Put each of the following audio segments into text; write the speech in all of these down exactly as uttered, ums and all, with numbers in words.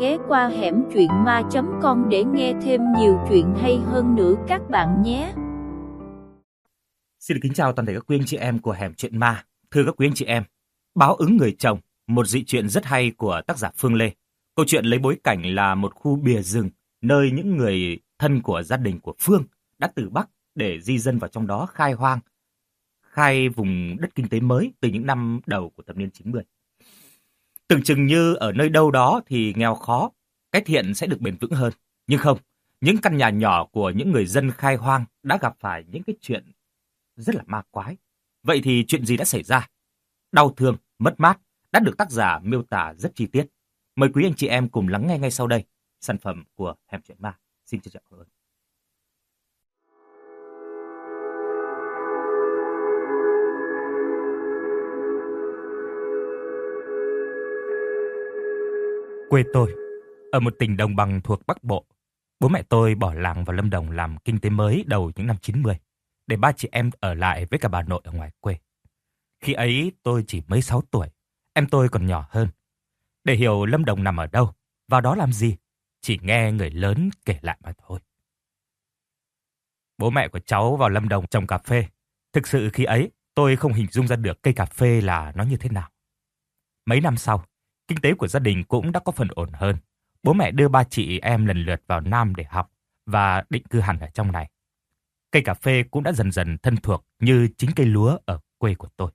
ghé qua hẻm truyện ma chấm com để nghe thêm nhiều chuyện hay hơn nữa các bạn nhé. Xin được kính chào toàn thể các quý anh chị em của Hẻm Chuyện Ma. Thưa các quý anh chị em, Báo ứng người chồng, một dị truyện rất hay của tác giả Phương Lê. Câu chuyện lấy bối cảnh là một khu bìa rừng, nơi những người thân của gia đình của Phương đã từ Bắc để di dân vào trong đó khai hoang, khai vùng đất kinh tế mới từ những năm đầu của thập niên chín mươi. Tưởng chừng như ở nơi đâu đó thì nghèo khó, cái thiện sẽ được bền vững hơn. Nhưng không, những căn nhà nhỏ của những người dân khai hoang đã gặp phải những cái chuyện rất là ma quái. Vậy thì chuyện gì đã xảy ra? Đau thương, mất mát đã được tác giả miêu tả rất chi tiết. Mời quý anh chị em cùng lắng nghe ngay sau đây sản phẩm của Hẻm Chuyện Ma. Xin trân trọng cảm ơn. Quê tôi, ở một tỉnh đồng bằng thuộc Bắc Bộ. Bố mẹ tôi bỏ làng vào Lâm Đồng làm kinh tế mới đầu những năm chín mươi, để ba chị em ở lại với cả bà nội ở ngoài quê. Khi ấy tôi chỉ mới sáu tuổi, em tôi còn nhỏ hơn. Để hiểu Lâm Đồng nằm ở đâu, vào đó làm gì, chỉ nghe người lớn kể lại mà thôi. Bố mẹ của cháu vào Lâm Đồng trồng cà phê. Thực sự khi ấy tôi không hình dung ra được cây cà phê là nó như thế nào. Mấy năm sau, kinh tế của gia đình cũng đã có phần ổn hơn. Bố mẹ đưa ba chị em lần lượt vào Nam để học và định cư hẳn ở trong này. Cây cà phê cũng đã dần dần thân thuộc như chính cây lúa ở quê của tôi.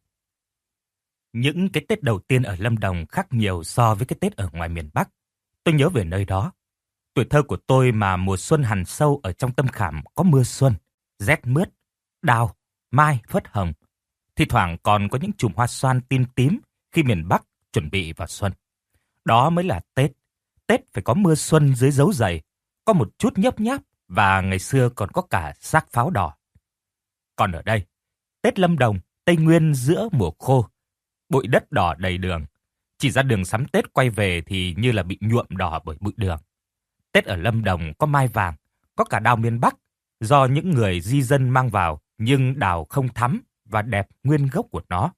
Những cái Tết đầu tiên ở Lâm Đồng khác nhiều so với cái Tết ở ngoài miền Bắc. Tôi nhớ về nơi đó. Tuổi thơ của tôi mà mùa xuân hằn sâu ở trong tâm khảm có mưa xuân, rét mướt, đào, mai, phớt hồng. Thi thoảng còn có những chùm hoa xoan tím tím khi miền Bắc chuẩn bị vào xuân. Đó mới là Tết. Tết phải có mưa xuân dưới dấu giày, có một chút nhấp nháp và ngày xưa còn có cả xác pháo đỏ. Còn ở đây, Tết Lâm Đồng, Tây Nguyên giữa mùa khô, bụi đất đỏ đầy đường. Chỉ ra đường sắm Tết quay về thì như là bị nhuộm đỏ bởi bụi đường. Tết ở Lâm Đồng có mai vàng, có cả đào miền Bắc, do những người di dân mang vào, nhưng đào không thắm và đẹp nguyên gốc của nó.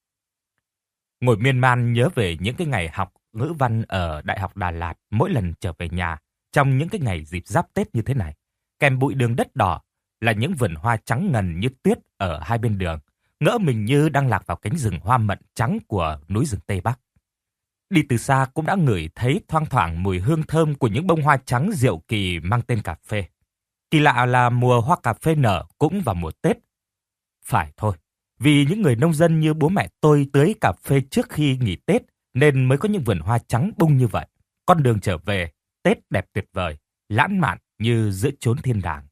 Ngồi miên man nhớ về những cái ngày học ngữ văn ở Đại học Đà Lạt mỗi lần trở về nhà trong những cái ngày dịp giáp Tết như thế này. Kèm bụi đường đất đỏ là những vườn hoa trắng ngần như tuyết ở hai bên đường, ngỡ mình như đang lạc vào cánh rừng hoa mận trắng của núi rừng Tây Bắc. Đi từ xa cũng đã ngửi thấy thoang thoảng mùi hương thơm của những bông hoa trắng diệu kỳ mang tên cà phê. Kỳ lạ là mùa hoa cà phê nở cũng vào mùa Tết. Phải thôi, vì những người nông dân như bố mẹ tôi tưới cà phê trước khi nghỉ Tết nên mới có những vườn hoa trắng bung như vậy. Con đường trở về, Tết đẹp tuyệt vời, lãng mạn như giữa chốn thiên đàng.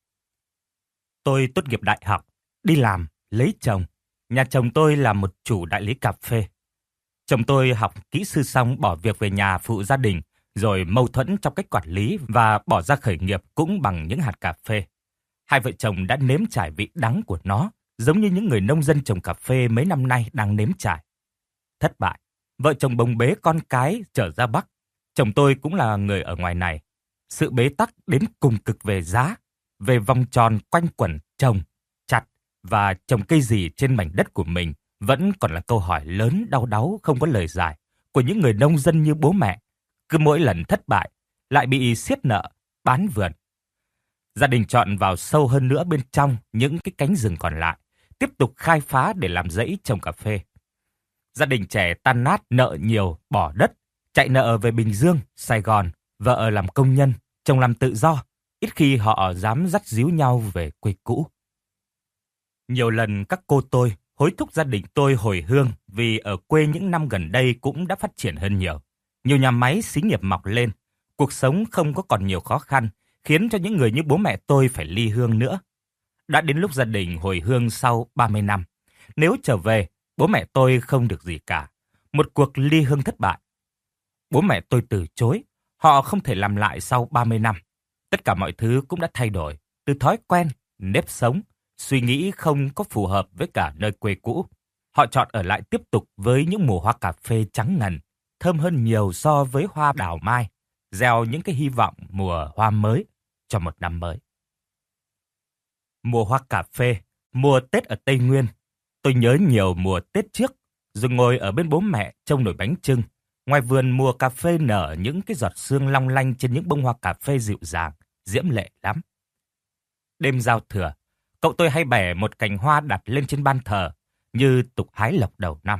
Tôi tốt nghiệp đại học, đi làm, lấy chồng. Nhà chồng tôi là một chủ đại lý cà phê. Chồng tôi học kỹ sư xong bỏ việc về nhà phụ gia đình, rồi mâu thuẫn trong cách quản lý và bỏ ra khởi nghiệp cũng bằng những hạt cà phê. Hai vợ chồng đã nếm trải vị đắng của nó, giống như những người nông dân trồng cà phê mấy năm nay đang nếm trải. Thất bại, vợ chồng bồng bế con cái trở ra Bắc. Chồng tôi cũng là người ở ngoài này. Sự bế tắc đến cùng cực về giá, về vòng tròn quanh quẩn trồng, chặt và trồng cây gì trên mảnh đất của mình vẫn còn là câu hỏi lớn đau đáu không có lời giải của những người nông dân như bố mẹ. Cứ mỗi lần thất bại, lại bị siết nợ, bán vườn. Gia đình chọn vào sâu hơn nữa bên trong những cái cánh rừng còn lại, tiếp tục khai phá để làm rẫy trồng cà phê. Gia đình trẻ tan nát, nợ nhiều, bỏ đất, chạy nợ về Bình Dương, Sài Gòn, vợ làm công nhân, chồng làm tự do, ít khi họ dám dắt díu nhau về quê cũ. Nhiều lần các cô tôi hối thúc gia đình tôi hồi hương vì ở quê những năm gần đây cũng đã phát triển hơn nhiều. Nhiều nhà máy xí nghiệp mọc lên, cuộc sống không có còn nhiều khó khăn, khiến cho những người như bố mẹ tôi phải ly hương nữa. Đã đến lúc gia đình hồi hương sau ba mươi năm. Nếu trở về, bố mẹ tôi không được gì cả. Một cuộc ly hương thất bại. Bố mẹ tôi từ chối, họ không thể làm lại sau ba mươi năm. Tất cả mọi thứ cũng đã thay đổi, từ thói quen, nếp sống, suy nghĩ không có phù hợp với cả nơi quê cũ. Họ chọn ở lại tiếp tục với những mùa hoa cà phê trắng ngần, thơm hơn nhiều so với hoa đào mai, gieo những cái hy vọng mùa hoa mới cho một năm mới. Mùa hoa cà phê, mùa Tết ở Tây Nguyên. Tôi nhớ nhiều mùa Tết trước, rồi ngồi ở bên bố mẹ trông nồi bánh chưng, Ngoài vườn mùa cà phê nở những cái giọt sương long lanh trên những bông hoa cà phê dịu dàng, diễm lệ lắm. Đêm giao thừa, cậu tôi hay bẻ một cành hoa đặt lên trên ban thờ, như tục hái lộc đầu năm.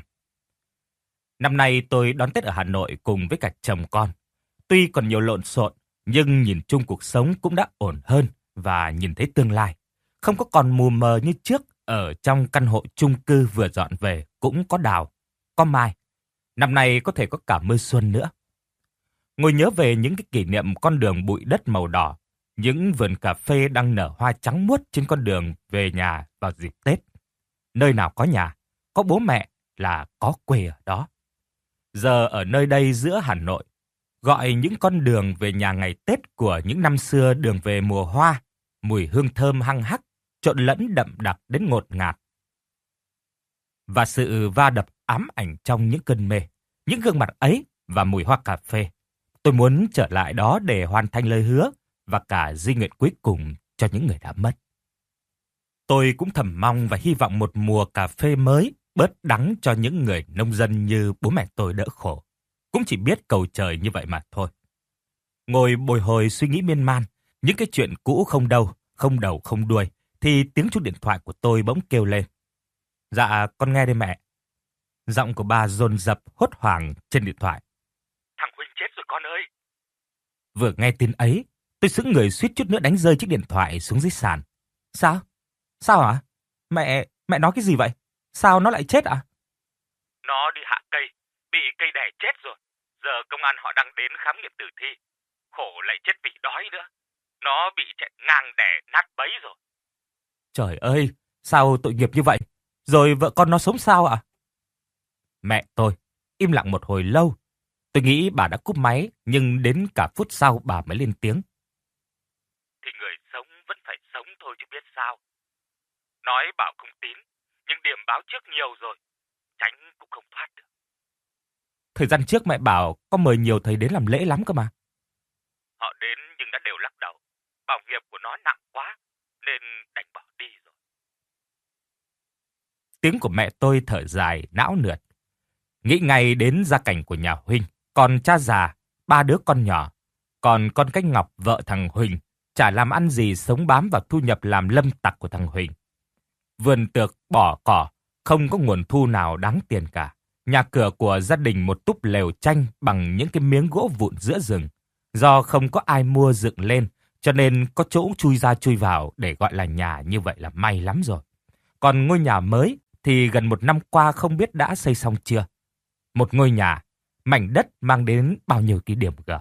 Năm nay tôi đón Tết ở Hà Nội cùng với cả chồng con. Tuy còn nhiều lộn xộn, nhưng nhìn chung cuộc sống cũng đã ổn hơn và nhìn thấy tương lai. Không có còn mù mờ như trước, ở trong căn hộ chung cư vừa dọn về cũng có đào, có mai. Năm nay có thể có cả mưa xuân nữa. Ngồi nhớ về những cái kỷ niệm con đường bụi đất màu đỏ, những vườn cà phê đang nở hoa trắng muốt trên con đường về nhà vào dịp Tết. Nơi nào có nhà, có bố mẹ là có quê ở đó. Giờ ở nơi đây giữa Hà Nội, gọi những con đường về nhà ngày Tết của những năm xưa đường về mùa hoa, mùi hương thơm hăng hắc, trộn lẫn đậm đặc đến ngột ngạt. Và sự va đập ám ảnh trong những cơn mê, những gương mặt ấy và mùi hoa cà phê. Tôi muốn trở lại đó để hoàn thành lời hứa và cả di nguyện cuối cùng cho những người đã mất. Tôi cũng thầm mong và hy vọng một mùa cà phê mới bớt đắng cho những người nông dân như bố mẹ tôi đỡ khổ. Cũng chỉ biết cầu trời như vậy mà thôi. Ngồi bồi hồi suy nghĩ miên man, những cái chuyện cũ không đâu, không đầu không đuôi, thì tiếng chuông điện thoại của tôi bỗng kêu lên. Dạ, con nghe đây mẹ. Giọng của bà dồn dập hốt hoảng trên điện thoại. Thằng Huynh chết rồi con ơi. Vừa nghe tin ấy, tôi sững người suýt chút nữa đánh rơi chiếc điện thoại xuống dưới sàn. Sao? Sao hả? Mẹ, mẹ nói cái gì vậy? Sao nó lại chết à? Nó đi hạ cây, bị cây đè chết rồi. Giờ công an họ đang đến khám nghiệm tử thi. Khổ lại chết vì đói nữa. Nó bị chạy ngang đè nát bấy rồi. Trời ơi, sao tội nghiệp như vậy? Rồi vợ con nó sống sao ạ? Mẹ tôi im lặng một hồi lâu. Tôi nghĩ bà đã cúp máy, nhưng đến cả phút sau bà mới lên tiếng. Thì người sống vẫn phải sống thôi chứ biết sao. Nói bảo không tín, nhưng điểm báo trước nhiều rồi. Tránh cũng không thoát được. Thời gian trước mẹ bảo có mời nhiều thầy đến làm lễ lắm cơ mà. Họ đến nhưng đã đều lắc đầu. Bảo nghiệp của nó nặng quá, nên đành bỏ đi rồi. Tiếng của mẹ tôi thở dài, não nượt. Nghĩ ngay đến gia cảnh của nhà Huynh, còn cha già, ba đứa con nhỏ. Còn con Cách Ngọc, vợ thằng Huỳnh, chả làm ăn gì sống bám vào thu nhập làm lâm tặc của thằng Huỳnh. Vườn tược, bỏ cỏ, không có nguồn thu nào đáng tiền cả. Nhà cửa của gia đình một túp lều tranh bằng những cái miếng gỗ vụn giữa rừng. Do không có ai mua dựng lên, cho nên có chỗ chui ra chui vào để gọi là nhà như vậy là may lắm rồi. Còn ngôi nhà mới thì gần một năm qua không biết đã xây xong chưa. Một ngôi nhà, mảnh đất mang đến bao nhiêu kỷ điểm gở.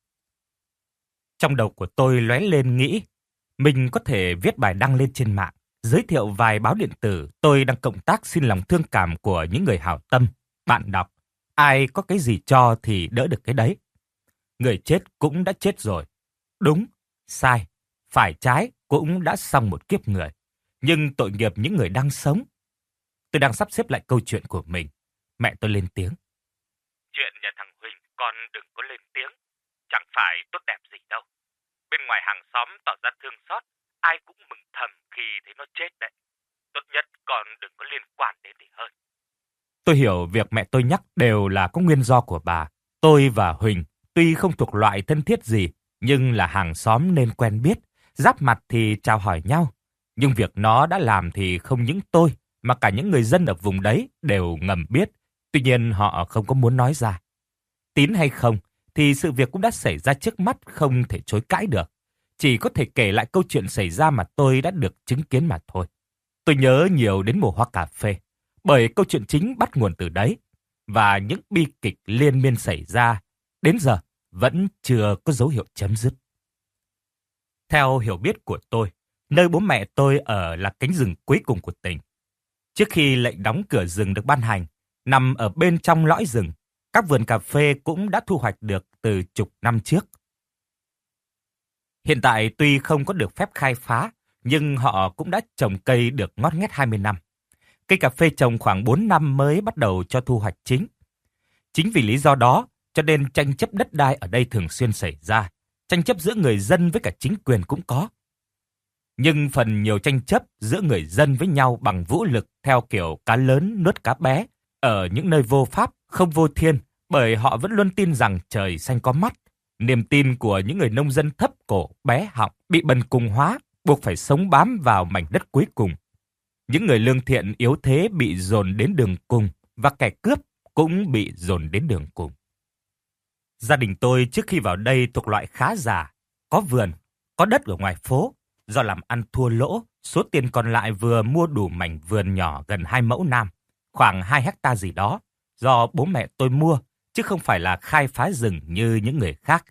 Trong đầu của tôi lóe lên nghĩ, mình có thể viết bài đăng lên trên mạng, giới thiệu vài báo điện tử tôi đang cộng tác xin lòng thương cảm của những người hảo tâm, bạn đọc. Ai có cái gì cho thì đỡ được cái đấy. Người chết cũng đã chết rồi. Đúng, sai, phải trái cũng đã xong một kiếp người. Nhưng tội nghiệp những người đang sống. Tôi đang sắp xếp lại câu chuyện của mình. Mẹ tôi lên tiếng. Chuyện nhà thằng Huỳnh con đừng có lên tiếng. Chẳng phải tốt đẹp gì đâu. Bên ngoài hàng xóm tỏ ra thương xót, ai cũng mừng thầm khi thấy nó chết đấy. Tốt nhất con đừng có liên quan đến thì hơn. Tôi hiểu việc mẹ tôi nhắc đều là có nguyên do của bà. Tôi và Huỳnh tuy không thuộc loại thân thiết gì, nhưng là hàng xóm nên quen biết, giáp mặt thì chào hỏi nhau. Nhưng việc nó đã làm thì không những tôi, mà cả những người dân ở vùng đấy đều ngầm biết. Tuy nhiên họ không có muốn nói ra. Tín hay không, thì sự việc cũng đã xảy ra trước mắt, không thể chối cãi được. Chỉ có thể kể lại câu chuyện xảy ra mà tôi đã được chứng kiến mà thôi. Tôi nhớ nhiều đến mùa hoa cà phê, bởi câu chuyện chính bắt nguồn từ đấy. Và những bi kịch liên miên xảy ra, đến giờ vẫn chưa có dấu hiệu chấm dứt. Theo hiểu biết của tôi, nơi bố mẹ tôi ở là cánh rừng cuối cùng của tỉnh. Trước khi lệnh đóng cửa rừng được ban hành, nằm ở bên trong lõi rừng, các vườn cà phê cũng đã thu hoạch được từ chục năm trước. Hiện tại tuy không có được phép khai phá, nhưng họ cũng đã trồng cây được ngót nghét hai mươi năm. Cây cà phê trồng khoảng bốn năm mới bắt đầu cho thu hoạch chính. Chính vì lý do đó, cho nên tranh chấp đất đai ở đây thường xuyên xảy ra. Tranh chấp giữa người dân với cả chính quyền cũng có. Nhưng phần nhiều tranh chấp giữa người dân với nhau bằng vũ lực theo kiểu cá lớn nuốt cá bé ở những nơi vô pháp, không vô thiên bởi họ vẫn luôn tin rằng trời xanh có mắt. Niềm tin của những người nông dân thấp cổ, bé họng, bị bần cùng hóa, buộc phải sống bám vào mảnh đất cuối cùng. Những người lương thiện yếu thế bị dồn đến đường cùng, và kẻ cướp cũng bị dồn đến đường cùng. Gia đình tôi trước khi vào đây thuộc loại khá giả, có vườn, có đất ở ngoài phố. Do làm ăn thua lỗ, số tiền còn lại vừa mua đủ mảnh vườn nhỏ gần hai mẫu nam, khoảng hai hecta gì đó, do bố mẹ tôi mua, chứ không phải là khai phá rừng như những người khác.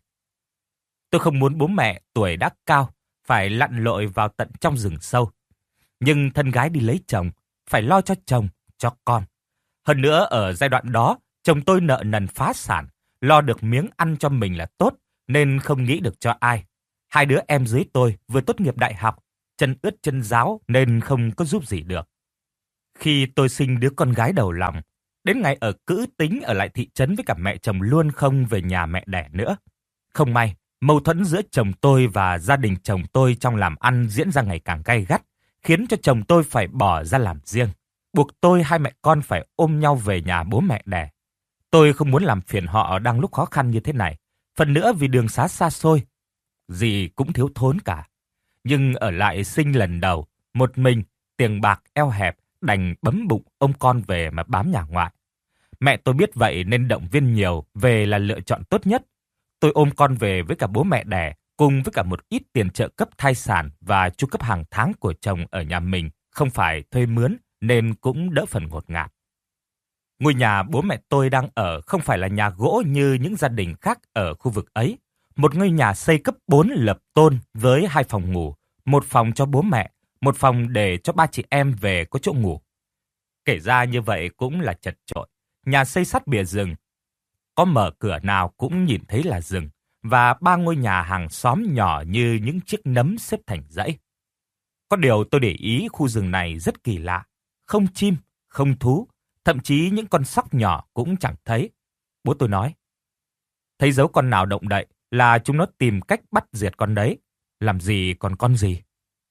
Tôi không muốn bố mẹ tuổi đã cao, phải lặn lội vào tận trong rừng sâu. Nhưng thân gái đi lấy chồng, phải lo cho chồng, cho con. Hơn nữa ở giai đoạn đó, chồng tôi nợ nần phá sản, lo được miếng ăn cho mình là tốt, nên không nghĩ được cho ai. Hai đứa em dưới tôi vừa tốt nghiệp đại học, chân ướt chân ráo nên không có giúp gì được. Khi tôi sinh đứa con gái đầu lòng, đến ngày ở cữ tính ở lại thị trấn với cả mẹ chồng luôn không về nhà mẹ đẻ nữa. Không may, mâu thuẫn giữa chồng tôi và gia đình chồng tôi trong làm ăn diễn ra ngày càng gay gắt, khiến cho chồng tôi phải bỏ ra làm riêng, buộc tôi hai mẹ con phải ôm nhau về nhà bố mẹ đẻ. Tôi không muốn làm phiền họ đang lúc khó khăn như thế này, phần nữa vì đường xá xa xôi, gì cũng thiếu thốn cả. Nhưng ở lại sinh lần đầu, một mình, tiền bạc eo hẹp, đành bấm bụng ôm con về mà bám nhà ngoại. Mẹ tôi biết vậy nên động viên nhiều, về là lựa chọn tốt nhất. Tôi ôm con về với cả bố mẹ đẻ, cùng với cả một ít tiền trợ cấp thai sản và chu cấp hàng tháng của chồng ở nhà mình, không phải thuê mướn nên cũng đỡ phần ngột ngạt. Ngôi nhà bố mẹ tôi đang ở không phải là nhà gỗ như những gia đình khác ở khu vực ấy. Một ngôi nhà xây cấp bốn lập tôn với hai phòng ngủ, một phòng cho bố mẹ, một phòng để cho ba chị em về có chỗ ngủ. Kể ra như vậy cũng là chật chội. Nhà xây sát bìa rừng, có mở cửa nào cũng nhìn thấy là rừng, và ba ngôi nhà hàng xóm nhỏ như những chiếc nấm xếp thành dãy. Có điều tôi để ý khu rừng này rất kỳ lạ, không chim, không thú, thậm chí những con sóc nhỏ cũng chẳng thấy. Bố tôi nói, thấy dấu con nào động đậy là chúng nó tìm cách bắt diệt con đấy, làm gì còn con gì.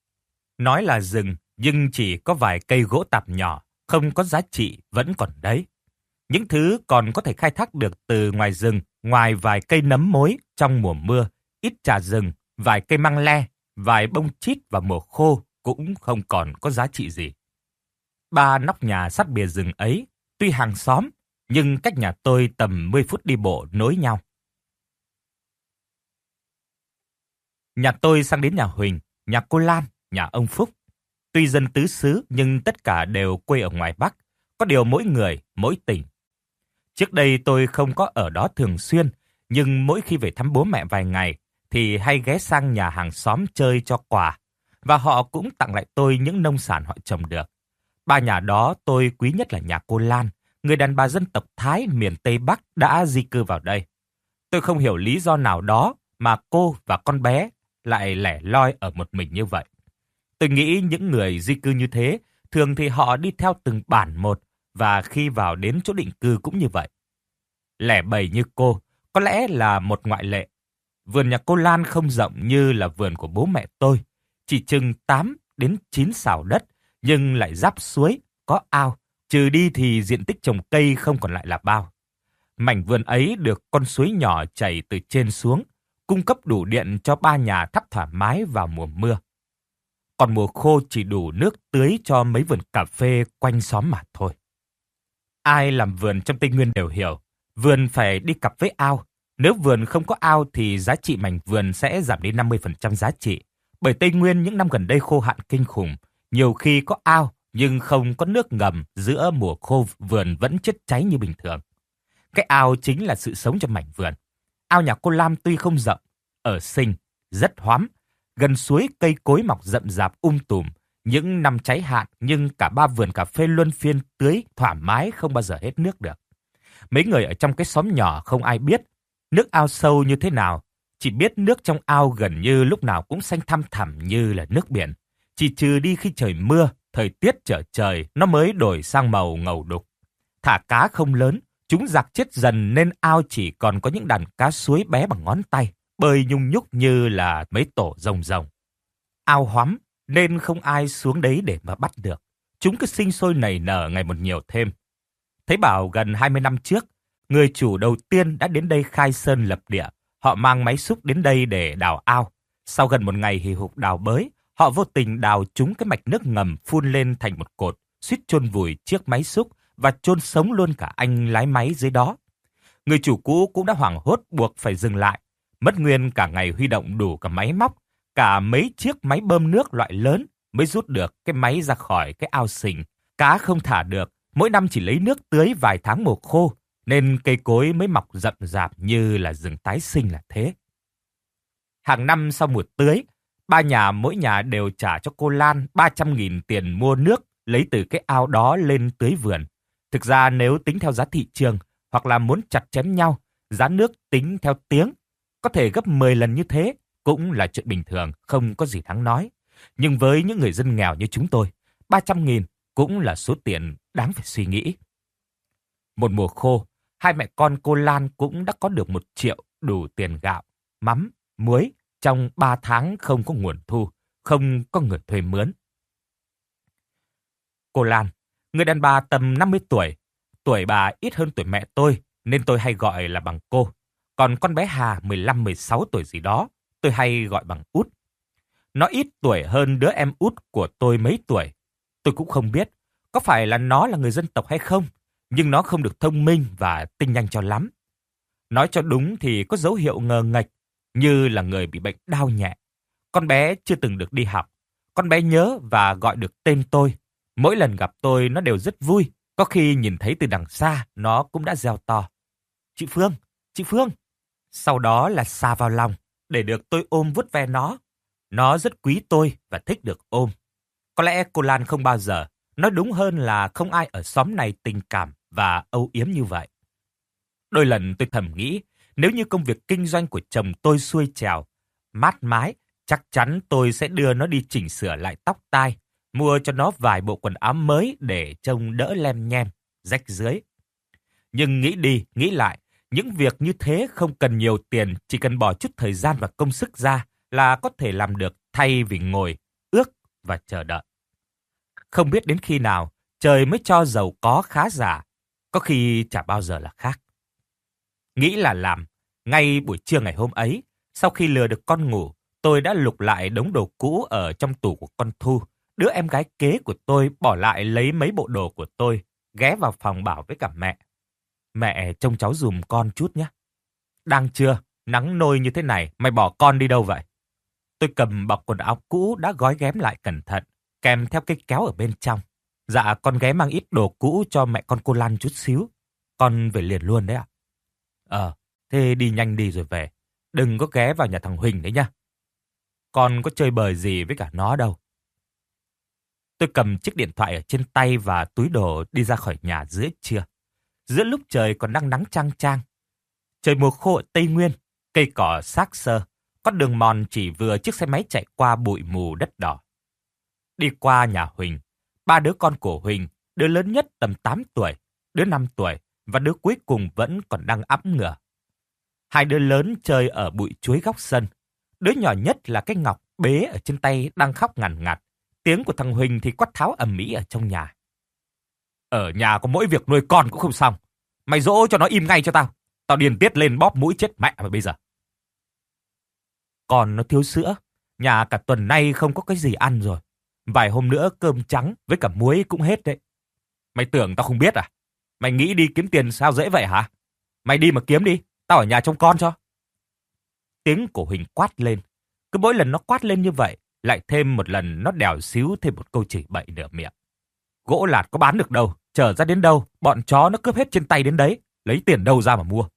Nói là rừng, nhưng chỉ có vài cây gỗ tạp nhỏ, không có giá trị vẫn còn đấy. Những thứ còn có thể khai thác được từ ngoài rừng, ngoài vài cây nấm mối trong mùa mưa, ít trà rừng, vài cây măng le, vài bông chít vào mùa khô cũng không còn có giá trị gì. Ba nóc nhà sát bìa rừng ấy, tuy hàng xóm, nhưng cách nhà tôi tầm mười phút đi bộ nối nhau. Nhà tôi sang đến nhà Huỳnh, nhà cô Lan, nhà ông Phúc. Tuy dân tứ xứ nhưng tất cả đều quê ở ngoài Bắc, có điều mỗi người, mỗi tỉnh. Trước đây tôi không có ở đó thường xuyên, nhưng mỗi khi về thăm bố mẹ vài ngày thì hay ghé sang nhà hàng xóm chơi cho quà, và họ cũng tặng lại tôi những nông sản họ trồng được. Ba nhà đó tôi quý nhất là nhà cô Lan, người đàn bà dân tộc Thái miền Tây Bắc đã di cư vào đây. Tôi không hiểu lý do nào đó mà cô và con bé lại lẻ loi ở một mình như vậy. Tôi nghĩ những người di cư như thế, thường thì họ đi theo từng bản một, và khi vào đến chỗ định cư cũng như vậy. Lẻ bầy như cô, có lẽ là một ngoại lệ. Vườn nhà cô Lan không rộng như là vườn của bố mẹ tôi, chỉ chừng tám đến chín sào đất, nhưng lại giáp suối, có ao, trừ đi thì diện tích trồng cây không còn lại là bao. Mảnh vườn ấy được con suối nhỏ chảy từ trên xuống, cung cấp đủ điện cho ba nhà thắp thoải mái vào mùa mưa. Còn mùa khô chỉ đủ nước tưới cho mấy vườn cà phê quanh xóm mà thôi. Ai làm vườn trong Tây Nguyên đều hiểu, vườn phải đi cặp với ao. Nếu vườn không có ao thì giá trị mảnh vườn sẽ giảm đến năm mươi phần trăm giá trị. Bởi Tây Nguyên những năm gần đây khô hạn kinh khủng, nhiều khi có ao nhưng không có nước ngầm, giữa mùa khô vườn vẫn chết cháy như bình thường. Cái ao chính là sự sống cho mảnh vườn. Ao nhà cô Lam tuy không rộng, ở xinh, rất hoắm, gần suối cây cối mọc rậm rạp um tùm. Những năm cháy hạn nhưng cả ba vườn cà phê luân phiên tưới thoải mái, không bao giờ hết nước được. Mấy người ở trong cái xóm nhỏ không ai biết nước ao sâu như thế nào, chỉ biết nước trong ao gần như lúc nào cũng xanh thăm thẳm như là nước biển. Chỉ trừ đi khi trời mưa, thời tiết trở trời, nó mới đổi sang màu ngầu đục. Thả cá không lớn, chúng giặc chết dần nên ao chỉ còn có những đàn cá suối bé bằng ngón tay, bơi nhung nhúc như là mấy tổ rồng rồng. Ao hoắm nên không ai xuống đấy để mà bắt được. Chúng cứ sinh sôi nảy nở ngày một nhiều thêm. Thấy bảo gần hai mươi năm trước, Người chủ đầu tiên đã đến đây khai sơn lập địa. Họ mang máy xúc đến đây để đào ao. Sau gần một ngày hì hục đào bới, họ vô tình đào trúng cái mạch nước ngầm phun lên thành một cột, suýt chôn vùi chiếc máy xúc và chôn sống luôn cả anh lái máy dưới đó. Người chủ cũ cũng đã hoảng hốt buộc phải dừng lại. Mất nguyên cả ngày huy động đủ cả máy móc, cả mấy chiếc máy bơm nước loại lớn mới rút được cái máy ra khỏi cái ao sình. Cá không thả được, mỗi năm chỉ lấy nước tưới vài tháng mùa khô, nên cây cối mới mọc rậm rạp như là rừng tái sinh là thế. Hàng năm sau mùa tưới, ba nhà mỗi nhà đều trả cho cô Lan ba trăm nghìn tiền mua nước lấy từ cái ao đó lên tưới vườn. Thực ra nếu tính theo giá thị trường hoặc là muốn chặt chém nhau, giá nước tính theo tiếng có thể gấp mười lần như thế cũng là chuyện bình thường, không có gì đáng nói. Nhưng với những người dân nghèo như chúng tôi, ba trăm nghìn cũng là số tiền đáng phải suy nghĩ. Một mùa khô, hai mẹ con cô Lan cũng đã có được một triệu đủ tiền gạo, mắm, muối trong ba tháng không có nguồn thu, không có người thuê mướn. Cô Lan, người đàn bà tầm năm mươi tuổi, tuổi bà ít hơn tuổi mẹ tôi nên tôi hay gọi là bằng cô. Còn con bé Hà mười lăm mười sáu tuổi gì đó, tôi hay gọi bằng út. Nó ít tuổi hơn đứa em út của tôi mấy tuổi. Tôi cũng không biết có phải là nó là người dân tộc hay không, nhưng nó không được thông minh và tinh nhanh cho lắm. Nói cho đúng thì có dấu hiệu ngờ nghệch, như là người bị bệnh đau nhẹ. Con bé chưa từng được đi học. Con bé nhớ và gọi được tên tôi. Mỗi lần gặp tôi nó đều rất vui. Có khi nhìn thấy từ đằng xa nó cũng đã reo to: "Chị Phương, chị Phương!" Sau đó là sa vào lòng để được tôi ôm vuốt ve nó. Nó rất quý tôi và thích được ôm. Có lẽ cô Lan không bao giờ, nói đúng hơn là không ai ở xóm này tình cảm và âu yếm như vậy. Đôi lần tôi thầm nghĩ, nếu như công việc kinh doanh của chồng tôi xuôi trèo, mát mái, chắc chắn tôi sẽ đưa nó đi chỉnh sửa lại tóc tai, mua cho nó vài bộ quần áo mới để trông đỡ lem nhem, rách rưới. Nhưng nghĩ đi, nghĩ lại, những việc như thế không cần nhiều tiền, chỉ cần bỏ chút thời gian và công sức ra là có thể làm được thay vì ngồi, ước và chờ đợi. Không biết đến khi nào, trời mới cho giàu có khá giả, có khi chả bao giờ là khác. Nghĩ là làm, ngay buổi trưa ngày hôm ấy, sau khi lừa được con ngủ, tôi đã lục lại đống đồ cũ ở trong tủ của con Thu. Đứa em gái kế của tôi bỏ lại lấy mấy bộ đồ của tôi, ghé vào phòng bảo với cả mẹ: "Mẹ trông cháu giùm con chút nhé." "Đang trưa, nắng nôi như thế này, mày bỏ con đi đâu vậy?" Tôi cầm bọc quần áo cũ đã gói ghém lại cẩn thận, kèm theo cây kéo ở bên trong. "Dạ, con ghé mang ít đồ cũ cho mẹ con cô Lan chút xíu. Con về liền luôn đấy ạ." "Ờ, thế đi nhanh đi rồi về. Đừng có ghé vào nhà thằng Huỳnh đấy nhá. Con có chơi bời gì với cả nó đâu." Tôi cầm chiếc điện thoại ở trên tay và túi đồ đi ra khỏi nhà giữa trưa. Giữa lúc trời còn đang nắng chang chang. Trời mùa khô ở Tây Nguyên, cây cỏ xác xơ, con đường mòn chỉ vừa chiếc xe máy chạy qua bụi mù đất đỏ. Đi qua nhà Huỳnh, ba đứa con của Huỳnh, đứa lớn nhất tầm tám tuổi, đứa năm tuổi và đứa cuối cùng vẫn còn đang ẵm ngửa. Hai đứa lớn chơi ở bụi chuối góc sân. Đứa nhỏ nhất là cái Ngọc bế ở trên tay đang khóc ngằn ngặt. Tiếng của thằng Huỳnh thì quát tháo ầm ĩ ở trong nhà: "Ở nhà có mỗi việc nuôi con cũng không xong. Mày dỗ cho nó im ngay cho tao. Tao điên tiết lên bóp mũi chết mẹ mày bây giờ." Con nó thiếu sữa. Nhà cả tuần nay không có cái gì ăn rồi. Vài hôm nữa cơm trắng với cả muối cũng hết đấy. Mày tưởng tao không biết à? Mày nghĩ đi kiếm tiền sao dễ vậy hả? Mày đi mà kiếm đi. Tao ở nhà trông con cho. Tiếng của Huỳnh quát lên. Cứ mỗi lần nó quát lên như vậy, lại thêm một lần nó đèo xíu thêm một câu chửi bậy nửa miệng. Gỗ lạt có bán được đâu, chở ra đến đâu, bọn chó nó cướp hết trên tay đến đấy, lấy tiền đâu ra mà mua.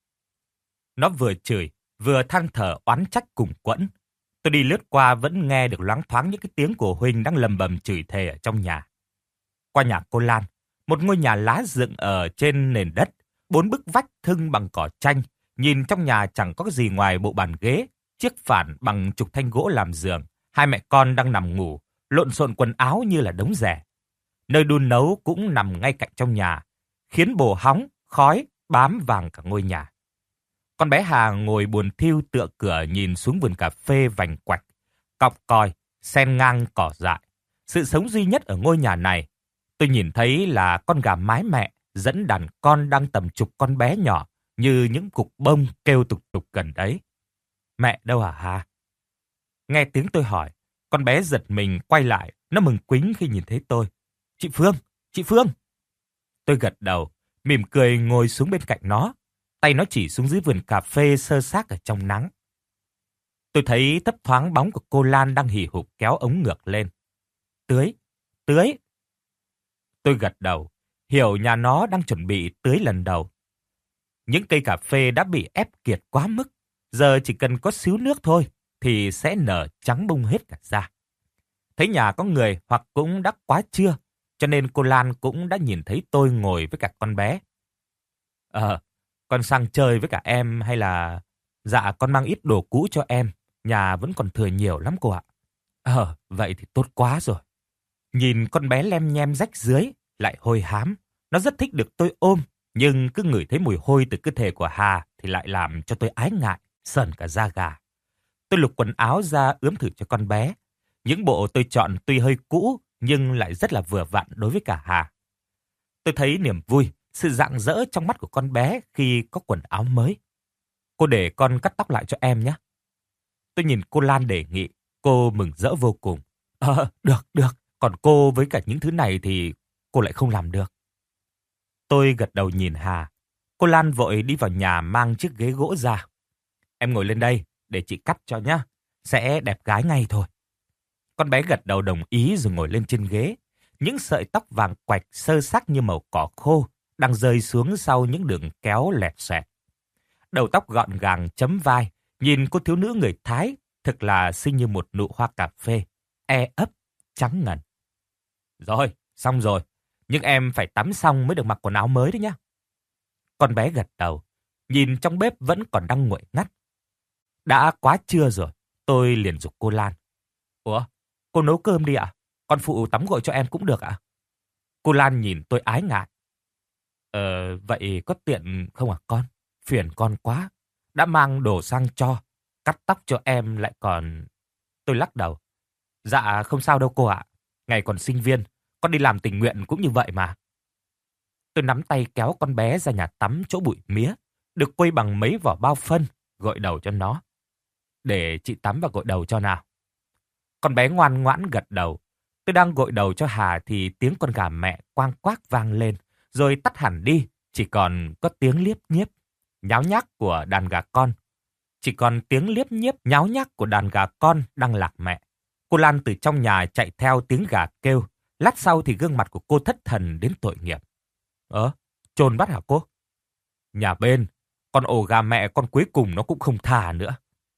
Nó vừa chửi, vừa than thở oán trách cùng quẫn. Tôi đi lướt qua vẫn nghe được loáng thoáng những cái tiếng của Huỳnh đang lầm bầm chửi thề ở trong nhà. Qua nhà cô Lan, một ngôi nhà lá dựng ở trên nền đất, bốn bức vách thưng bằng cỏ tranh, nhìn trong nhà chẳng có gì ngoài bộ bàn ghế, chiếc phản bằng trục thanh gỗ làm giường, hai mẹ con đang nằm ngủ, lộn xộn quần áo như là đống rẻ. Nơi đun nấu cũng nằm ngay cạnh trong nhà, khiến bồ hóng, khói bám vàng cả ngôi nhà. Con bé Hà ngồi buồn thiu tựa cửa nhìn xuống vườn cà phê vành quạch, cọc còi, xen ngang cỏ dại. Sự sống duy nhất ở ngôi nhà này, tôi nhìn thấy là con gà mái mẹ dẫn đàn con đang tầm chục con bé nhỏ như những cục bông kêu tục tục gần đấy. Mẹ đâu hả Hà? Nghe tiếng tôi hỏi, con bé giật mình quay lại, nó mừng quính khi nhìn thấy tôi. Chị Phương, chị Phương. Tôi gật đầu, mỉm cười ngồi xuống bên cạnh nó. Tay nó chỉ xuống dưới vườn cà phê sơ xác ở trong nắng. Tôi thấy thấp thoáng bóng của cô Lan đang hì hục kéo ống ngược lên. Tưới, tưới. Tôi gật đầu, hiểu nhà nó đang chuẩn bị tưới lần đầu. Những cây cà phê đã bị ép kiệt quá mức, giờ chỉ cần có xíu nước thôi thì sẽ nở trắng bung hết cả ra. Thấy nhà có người hoặc cũng đã quá trưa, cho nên cô Lan cũng đã nhìn thấy tôi ngồi với cả con bé. Ờ, con sang chơi với cả em hay là... Dạ, con mang ít đồ cũ cho em, nhà vẫn còn thừa nhiều lắm cô ạ. Ờ, vậy thì tốt quá rồi. Nhìn con bé lem nhem rách dưới, lại hôi hám. Nó rất thích được tôi ôm, nhưng cứ ngửi thấy mùi hôi từ cơ thể của Hà thì lại làm cho tôi ái ngại, sởn cả da gà. Tôi lục quần áo ra ướm thử cho con bé. Những bộ tôi chọn tuy hơi cũ, nhưng lại rất là vừa vặn đối với cả Hà. Tôi thấy niềm vui, sự rạng rỡ trong mắt của con bé khi có quần áo mới. Cô để con cắt tóc lại cho em nhé. Tôi nhìn cô Lan đề nghị, cô mừng rỡ vô cùng. Ờ, được, được, còn cô với cả những thứ này thì cô lại không làm được. Tôi gật đầu nhìn Hà. Cô Lan vội đi vào nhà mang chiếc ghế gỗ ra. Em ngồi lên đây để chị cắt cho nhá, sẽ đẹp gái ngay thôi. Con bé gật đầu đồng ý rồi ngồi lên trên ghế. Những sợi tóc vàng quạch sơ sắc như màu cỏ khô đang rơi xuống sau những đường kéo lẹt xẹt. Đầu tóc gọn gàng chấm vai, nhìn cô thiếu nữ người Thái thực là xinh như một nụ hoa cà phê, e ấp, trắng ngần. Rồi, xong rồi, nhưng em phải tắm xong mới được mặc quần áo mới đấy nhá. Con bé gật đầu, nhìn trong bếp vẫn còn đang nguội ngắt. Đã quá trưa rồi, tôi liền giục cô Lan. Ủa, cô nấu cơm đi ạ? Con phụ tắm gội cho em cũng được ạ? Cô Lan nhìn tôi ái ngại. Ờ, vậy có tiện không ạ con? Phiền con quá. Đã mang đồ sang cho, cắt tóc cho em lại còn... Tôi lắc đầu. Dạ không sao đâu cô ạ. Ngày còn sinh viên, con đi làm tình nguyện cũng như vậy mà. Tôi nắm tay kéo con bé ra nhà tắm chỗ bụi mía, được quây bằng mấy vỏ bao phân, gội đầu cho nó. Để chị tắm và gội đầu cho nào. Con bé ngoan ngoãn gật đầu. Tôi đang gội đầu cho Hà thì tiếng con gà mẹ quang quác vang lên, rồi tắt hẳn đi, chỉ còn có tiếng liếp nhiếp, nháo nhác của đàn gà con. Chỉ còn tiếng liếp nhiếp, nháo nhác của đàn gà con đang lạc mẹ. Cô Lan từ trong nhà chạy theo tiếng gà kêu. Lát sau thì gương mặt của cô thất thần đến tội nghiệp. Ơ, chồn bắt hả cô? Nhà bên, con ổ gà mẹ con cuối cùng nó cũng không thà nữa.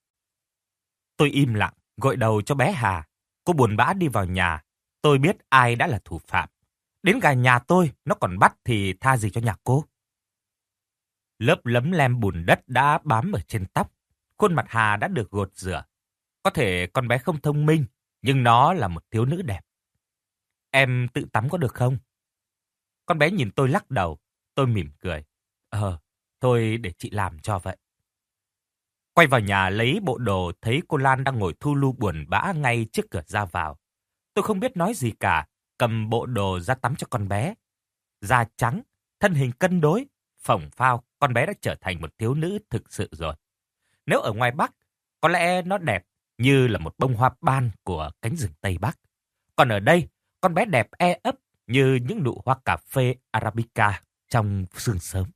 Tôi im lặng, gội đầu cho bé Hà. Cô buồn bã đi vào nhà. Tôi biết ai đã là thủ phạm. Đến gà nhà tôi, nó còn bắt thì tha gì cho nhà cô. Lớp lấm lem bùn đất đã bám ở trên tóc. Khuôn mặt Hà đã được gột rửa. Có thể con bé không thông minh, nhưng nó là một thiếu nữ đẹp. Em tự tắm có được không? Con bé nhìn tôi lắc đầu. Tôi mỉm cười. Ờ, thôi để chị làm cho vậy. Quay vào nhà lấy bộ đồ, thấy cô Lan đang ngồi thu lu buồn bã ngay trước cửa ra vào. Tôi không biết nói gì cả, cầm bộ đồ ra tắm cho con bé. Da trắng, thân hình cân đối, phồng phao, con bé đã trở thành một thiếu nữ thực sự rồi. Nếu ở ngoài Bắc, có lẽ nó đẹp như là một bông hoa ban của cánh rừng Tây Bắc. Còn ở đây, con bé đẹp e ấp như những nụ hoa cà phê Arabica trong sương sớm.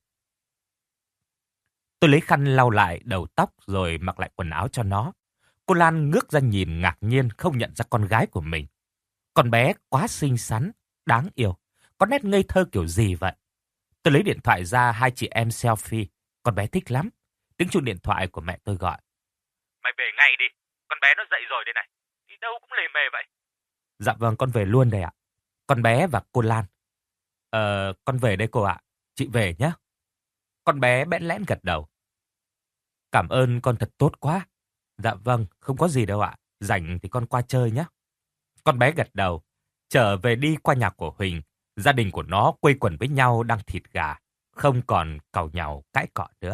Tôi lấy khăn lau lại đầu tóc rồi mặc lại quần áo cho nó. Cô Lan ngước ra nhìn ngạc nhiên không nhận ra con gái của mình. Con bé quá xinh xắn, đáng yêu, có nét ngây thơ kiểu gì vậy? Tôi lấy điện thoại ra, hai chị em selfie. Con bé thích lắm. Tiếng chuông điện thoại của mẹ tôi gọi. Mày về ngay đi, con bé nó dậy rồi đây này. Đi đâu cũng lề mề vậy. Dạ vâng, con về luôn đây ạ. Con bé và cô Lan. Ờ, con về đây cô ạ. Chị về nhé. Con bé bẽn lẽn gật đầu. Cảm ơn con thật tốt quá. Dạ vâng, không có gì đâu ạ. Rảnh thì con qua chơi nhé. Con bé gật đầu. Trở về đi qua nhà của Huỳnh. Gia đình của nó quây quần với nhau đang thịt gà. Không còn càu nhàu cãi cọ nữa.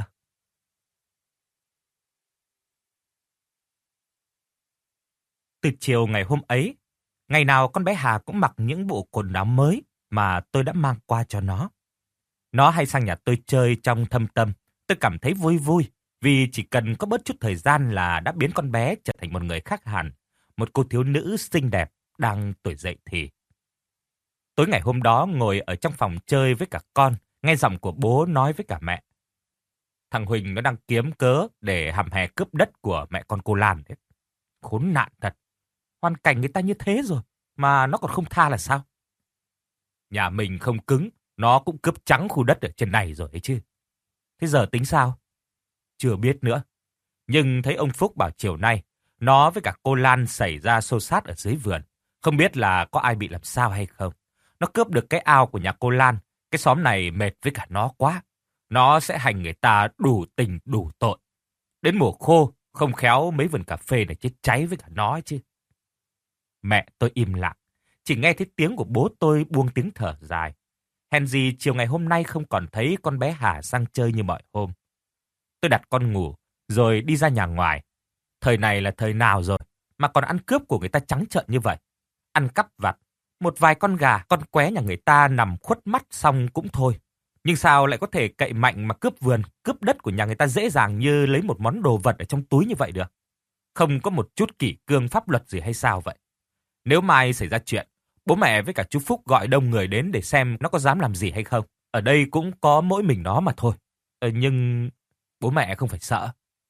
Từ chiều ngày hôm ấy, ngày nào con bé Hà cũng mặc những bộ quần áo mới mà tôi đã mang qua cho nó. Nó hay sang nhà tôi chơi trong thâm tâm. Tôi cảm thấy vui vui, vì chỉ cần có bớt chút thời gian là đã biến con bé trở thành một người khác hẳn. Một cô thiếu nữ xinh đẹp đang tuổi dậy thì. Tối ngày hôm đó ngồi ở trong phòng chơi với cả con, nghe giọng của bố nói với cả mẹ. Thằng Huỳnh nó đang kiếm cớ để hầm hè cướp đất của mẹ con cô Lan đấy. Khốn nạn thật. Hoàn cảnh người ta như thế rồi, mà nó còn không tha là sao? Nhà mình không cứng, nó cũng cướp trắng khu đất ở trên này rồi ấy chứ. Thế giờ tính sao? Chưa biết nữa. Nhưng thấy ông Phúc bảo chiều nay, nó với cả cô Lan xảy ra xô xát ở dưới vườn. Không biết là có ai bị làm sao hay không. Nó cướp được cái ao của nhà cô Lan. Cái xóm này mệt với cả nó quá. Nó sẽ hành người ta đủ tình đủ tội. Đến mùa khô, không khéo mấy vườn cà phê này chết cháy với cả nó ấy chứ. Mẹ tôi im lặng. Chỉ nghe thấy tiếng của bố tôi buông tiếng thở dài. Hèn gì chiều ngày hôm nay không còn thấy con bé Hà sang chơi như mọi hôm. Tôi đặt con ngủ, rồi đi ra nhà ngoài. Thời này là thời nào rồi, mà còn ăn cướp của người ta trắng trợn như vậy. Ăn cắp vặt, một vài con gà, con qué nhà người ta nằm khuất mắt xong cũng thôi. Nhưng sao lại có thể cậy mạnh mà cướp vườn, cướp đất của nhà người ta dễ dàng như lấy một món đồ vật ở trong túi như vậy được? Không có một chút kỷ cương pháp luật gì hay sao vậy? Nếu mai xảy ra chuyện, bố mẹ với cả chú Phúc gọi đông người đến để xem nó có dám làm gì hay không. Ở đây cũng có mỗi mình nó mà thôi. Ờ, nhưng bố mẹ không phải sợ.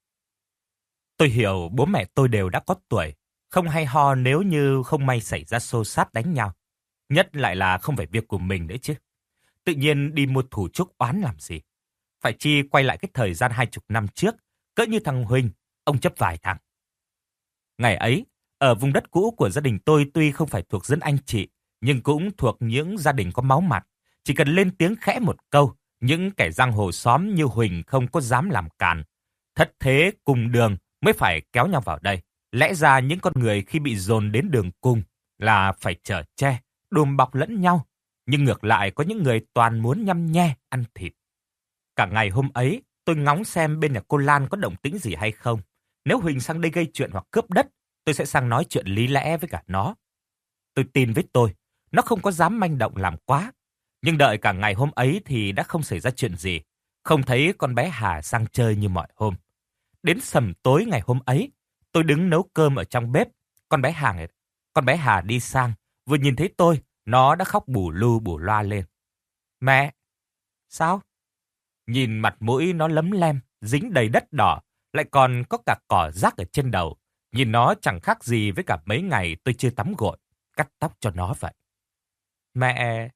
Tôi hiểu bố mẹ tôi đều đã có tuổi, không hay ho nếu như không may xảy ra xô xát đánh nhau. Nhất lại là không phải việc của mình đấy chứ. Tự nhiên đi mua thủ chuốc oán làm gì? Phải chi quay lại cái thời gian hai chục năm trước, cỡ như thằng Huỳnh, ông chấp vài thằng. Ngày ấy, ở vùng đất cũ của gia đình tôi tuy không phải thuộc dân anh chị, nhưng cũng thuộc những gia đình có máu mặt. Chỉ cần lên tiếng khẽ một câu, những kẻ giang hồ xóm như Huỳnh không có dám làm càn. Thất thế cùng đường mới phải kéo nhau vào đây. Lẽ ra những con người khi bị dồn đến đường cùng là phải chở che, đùm bọc lẫn nhau. Nhưng ngược lại có những người toàn muốn nhăm nhe, ăn thịt. Cả ngày hôm ấy, tôi ngóng xem bên nhà cô Lan có động tĩnh gì hay không. Nếu Huỳnh sang đây gây chuyện hoặc cướp đất, tôi sẽ sang nói chuyện lý lẽ với cả nó. Tôi tin với tôi, nó không có dám manh động làm quá. Nhưng đợi cả ngày hôm ấy thì đã không xảy ra chuyện gì. Không thấy con bé Hà sang chơi như mọi hôm. Đến sầm tối ngày hôm ấy, tôi đứng nấu cơm ở trong bếp. Con bé Hà, con bé Hà đi sang, vừa nhìn thấy tôi, nó đã khóc bù lu bù loa lên. Mẹ! Sao? Nhìn mặt mũi nó lấm lem, dính đầy đất đỏ, lại còn có cả cỏ rác ở trên đầu. Nhìn nó chẳng khác gì với cả mấy ngày tôi chưa tắm gội, cắt tóc cho nó vậy. Mẹ!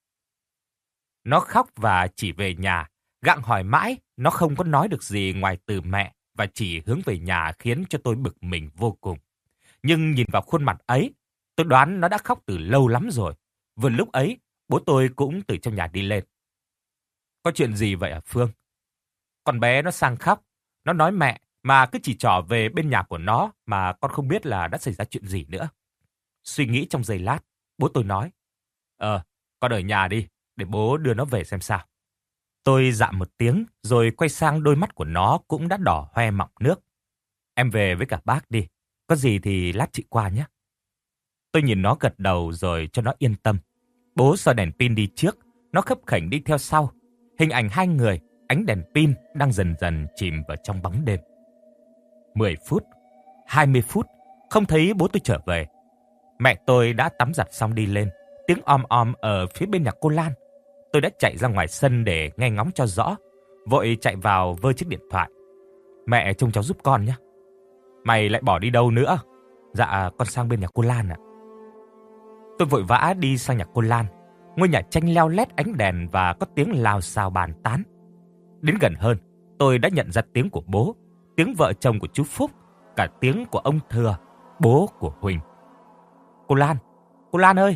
Nó khóc và chỉ về nhà, gặng hỏi mãi, nó không có nói được gì ngoài từ mẹ và chỉ hướng về nhà khiến cho tôi bực mình vô cùng. Nhưng nhìn vào khuôn mặt ấy, tôi đoán nó đã khóc từ lâu lắm rồi. Vừa lúc ấy, bố tôi cũng từ trong nhà đi lên. Có chuyện gì vậy à Phương? Con bé nó sang khóc, nó nói mẹ mà cứ chỉ trỏ về bên nhà của nó mà con không biết là đã xảy ra chuyện gì nữa. Suy nghĩ trong giây lát, bố tôi nói, Ờ, con ở nhà đi, để bố đưa nó về xem sao. Tôi dạ một tiếng, rồi quay sang đôi mắt của nó cũng đã đỏ hoe mọng nước. Em về với cả bác đi, có gì thì lát chị qua nhé. Tôi nhìn nó gật đầu rồi cho nó yên tâm. Bố soi đèn pin đi trước, nó khấp khểnh đi theo sau. Hình ảnh hai người, ánh đèn pin đang dần dần chìm vào trong bóng đêm. mười phút, hai mươi phút, không thấy bố tôi trở về. Mẹ tôi đã tắm giặt xong đi lên, tiếng om om ở phía bên nhà cô Lan. Tôi đã chạy ra ngoài sân để nghe ngóng cho rõ, vội chạy vào vơ chiếc điện thoại. Mẹ trông cháu giúp con nhé. Mày lại bỏ đi đâu nữa? Dạ, con sang bên nhà cô Lan ạ. Tôi vội vã đi sang nhà cô Lan. Ngôi nhà tranh leo lét ánh đèn và có tiếng lào xào bàn tán. Đến gần hơn, tôi đã nhận ra tiếng của bố, tiếng vợ chồng của chú Phúc, cả tiếng của ông Thừa, bố của Huỳnh. Cô Lan, cô Lan ơi!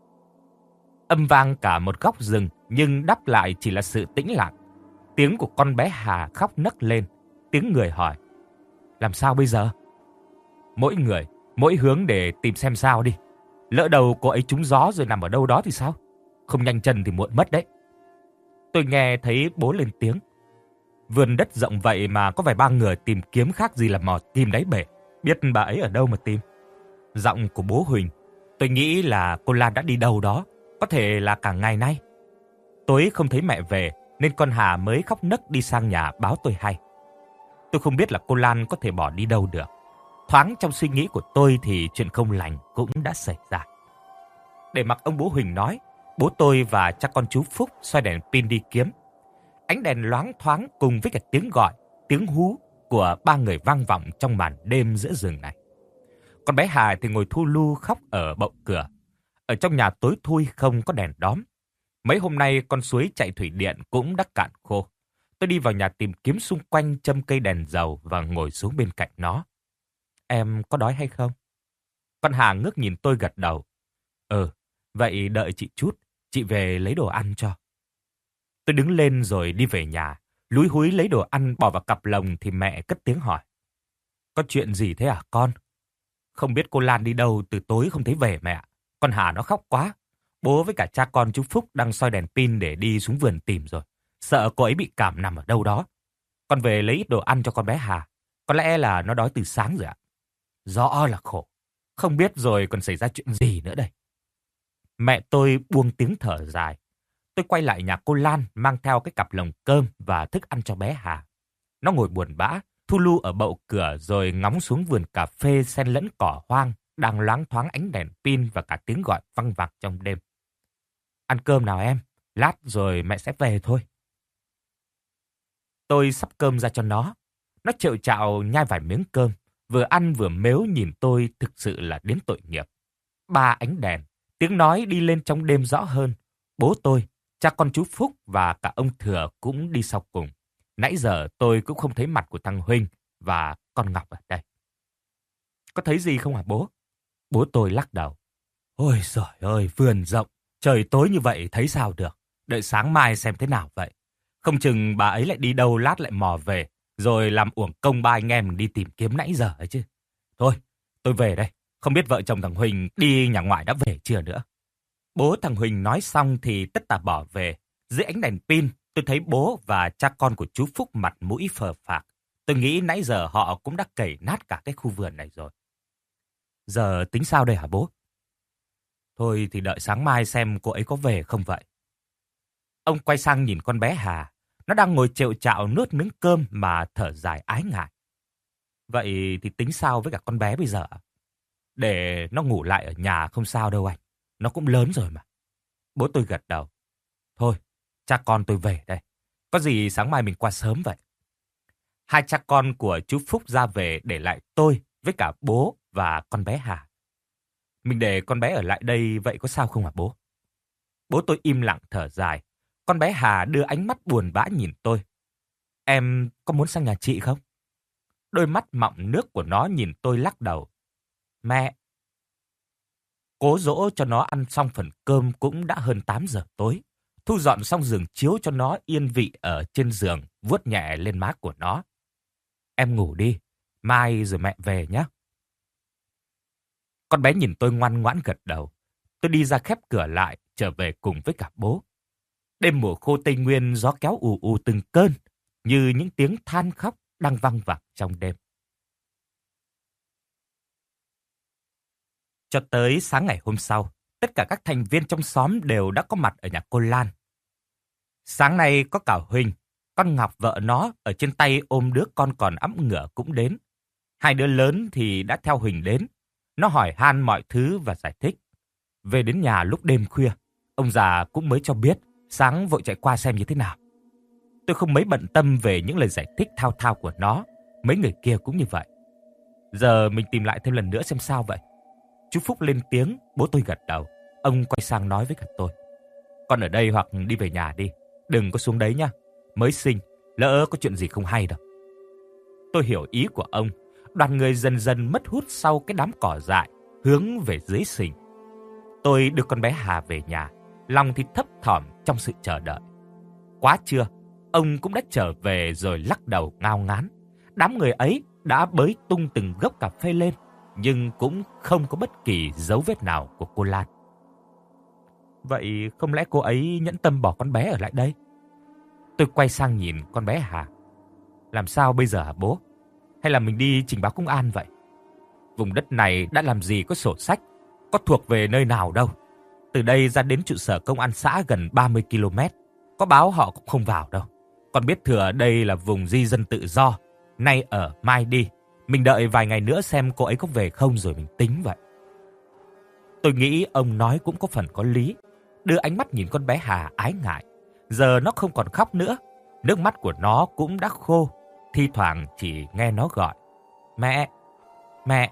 Âm vang cả một góc rừng, nhưng đáp lại chỉ là sự tĩnh lặng. Tiếng của con bé Hà khóc nấc lên, tiếng người hỏi, làm sao bây giờ? Mỗi người, mỗi hướng để tìm xem sao đi. Lỡ đầu cô ấy trúng gió rồi nằm ở đâu đó thì sao? Không nhanh chân thì muộn mất đấy. Tôi nghe thấy bố lên tiếng. Vườn đất rộng vậy mà có vài ba người tìm kiếm khác gì là mò kim đáy bể. Biết bà ấy ở đâu mà tìm. Giọng của bố Huỳnh. Tôi nghĩ là cô Lan đã đi đâu đó. Có thể là cả ngày nay. Tối không thấy mẹ về, nên con Hà mới khóc nấc đi sang nhà báo tôi hay. Tôi không biết là cô Lan có thể bỏ đi đâu được. Thoáng trong suy nghĩ của tôi thì chuyện không lành cũng đã xảy ra. Để mặc ông bố Huỳnh nói, bố tôi và cha con chú Phúc xoay đèn pin đi kiếm. Ánh đèn loáng thoáng cùng với cả tiếng gọi, tiếng hú của ba người vang vọng trong màn đêm giữa rừng này. Con bé Hà thì ngồi thu lu khóc ở bậu cửa. Ở trong nhà tối thui không có đèn đóm. Mấy hôm nay con suối chạy thủy điện cũng đã cạn khô. Tôi đi vào nhà tìm kiếm xung quanh châm cây đèn dầu và ngồi xuống bên cạnh nó. Em có đói hay không? Con Hà ngước nhìn tôi gật đầu. Ừ, vậy đợi chị chút, chị về lấy đồ ăn cho. Tôi đứng lên rồi đi về nhà, lúi húi lấy đồ ăn bỏ vào cặp lồng thì mẹ cất tiếng hỏi. Có chuyện gì thế à con? Không biết cô Lan đi đâu từ tối không thấy về mẹ. Con Hà nó khóc quá. Bố với cả cha con chú Phúc đang soi đèn pin để đi xuống vườn tìm rồi. Sợ cô ấy bị cảm nằm ở đâu đó. Con về lấy ít đồ ăn cho con bé Hà. Có lẽ là nó đói từ sáng rồi ạ. Rõ là khổ. Không biết rồi còn xảy ra chuyện gì nữa đây. Mẹ tôi buông tiếng thở dài. Tôi quay lại nhà cô Lan mang theo cái cặp lồng cơm và thức ăn cho bé Hà. Nó ngồi buồn bã, thu lu ở bậu cửa rồi ngóng xuống vườn cà phê xen lẫn cỏ hoang, đang loáng thoáng ánh đèn pin và cả tiếng gọi văng vẳng trong đêm. Ăn cơm nào em, lát rồi mẹ sẽ về thôi. Tôi sắp cơm ra cho nó. Nó trệu trạo nhai vài miếng cơm, vừa ăn vừa mếu nhìn tôi thực sự là đến tội nghiệp. Ba ánh đèn, tiếng nói đi lên trong đêm rõ hơn. Bố tôi, cha con chú Phúc và cả ông Thừa cũng đi sau cùng. Nãy giờ tôi cũng không thấy mặt của thằng Huynh và con Ngọc ở đây. Có thấy gì không hả bố? Bố tôi lắc đầu. Ôi giời ơi, vườn rộng, trời tối như vậy thấy sao được. Đợi sáng mai xem thế nào vậy. Không chừng bà ấy lại đi đâu lát lại mò về, rồi làm uổng công ba anh em đi tìm kiếm nãy giờ ấy chứ. Thôi, tôi về đây. Không biết vợ chồng thằng Huỳnh đi nhà ngoại đã về chưa nữa. Bố thằng Huỳnh nói xong thì tất tả bỏ về. Dưới ánh đèn pin, tôi thấy bố và cha con của chú Phúc mặt mũi phờ phạc. Tôi nghĩ nãy giờ họ cũng đã cày nát cả cái khu vườn này rồi. Giờ tính sao đây hả bố? Thôi thì đợi sáng mai xem cô ấy có về không vậy. Ông quay sang nhìn con bé Hà. Nó đang ngồi trệu trạo nuốt miếng cơm mà thở dài ái ngại. Vậy thì tính sao với cả con bé bây giờ? Để nó ngủ lại ở nhà không sao đâu anh. Nó cũng lớn rồi mà. Bố tôi gật đầu. Thôi, cha con tôi về đây. Có gì sáng mai mình qua sớm vậy. Hai cha con của chú Phúc ra về để lại tôi với cả bố và con bé Hà. Mình để con bé ở lại đây vậy có sao không hả bố? Bố tôi im lặng thở dài. Con bé Hà đưa ánh mắt buồn bã nhìn tôi. Em có muốn sang nhà chị không? Đôi mắt mọng nước của nó nhìn tôi lắc đầu. Mẹ. Cố dỗ cho nó ăn xong phần cơm cũng đã hơn tám giờ tối. Thu dọn xong giường chiếu cho nó yên vị ở trên giường, vuốt nhẹ lên má của nó. Em ngủ đi, mai rồi mẹ về nhé. Con bé nhìn tôi ngoan ngoãn gật đầu. Tôi đi ra khép cửa lại, trở về cùng với cả bố. Đêm mùa khô Tây Nguyên gió kéo ù ù từng cơn, như những tiếng than khóc đang văng vẳng trong đêm. Cho tới sáng ngày hôm sau, tất cả các thành viên trong xóm đều đã có mặt ở nhà cô Lan. Sáng nay có cả Huỳnh, con Ngọc vợ nó ở trên tay ôm đứa con còn ẵm ngửa cũng đến. Hai đứa lớn thì đã theo Huỳnh đến. Nó hỏi han mọi thứ và giải thích. Về đến nhà lúc đêm khuya, ông già cũng mới cho biết, sáng vội chạy qua xem như thế nào. Tôi không mấy bận tâm về những lời giải thích thao thao của nó, mấy người kia cũng như vậy. Giờ mình tìm lại thêm lần nữa xem sao vậy. Chú Phúc lên tiếng, bố tôi gật đầu. Ông quay sang nói với cả tôi. Con ở đây hoặc đi về nhà đi, đừng có xuống đấy nhá. Mới sinh, lỡ có chuyện gì không hay đâu. Tôi hiểu ý của ông. Đoàn người dần dần mất hút sau cái đám cỏ dại, hướng về dưới sình. Tôi đưa con bé Hà về nhà, lòng thì thấp thỏm trong sự chờ đợi. Quá trưa, ông cũng đã trở về rồi lắc đầu ngao ngán. Đám người ấy đã bới tung từng gốc cà phê lên, nhưng cũng không có bất kỳ dấu vết nào của cô Lan. Vậy không lẽ cô ấy nhẫn tâm bỏ con bé ở lại đây? Tôi quay sang nhìn con bé Hà. Làm sao bây giờ hả bố? Hay là mình đi trình báo công an vậy? Vùng đất này đã làm gì có sổ sách, có thuộc về nơi nào đâu. Từ đây ra đến trụ sở công an xã gần ba mươi ki lô mét. Có báo họ cũng không vào đâu. Con biết thừa đây là vùng di dân tự do. Nay ở mai đi. Mình đợi vài ngày nữa xem cô ấy có về không rồi mình tính vậy. Tôi nghĩ ông nói cũng có phần có lý. Đưa ánh mắt nhìn con bé Hà ái ngại. Giờ nó không còn khóc nữa. Nước mắt của nó cũng đã khô. Thi thoảng chỉ nghe nó gọi: Mẹ, mẹ.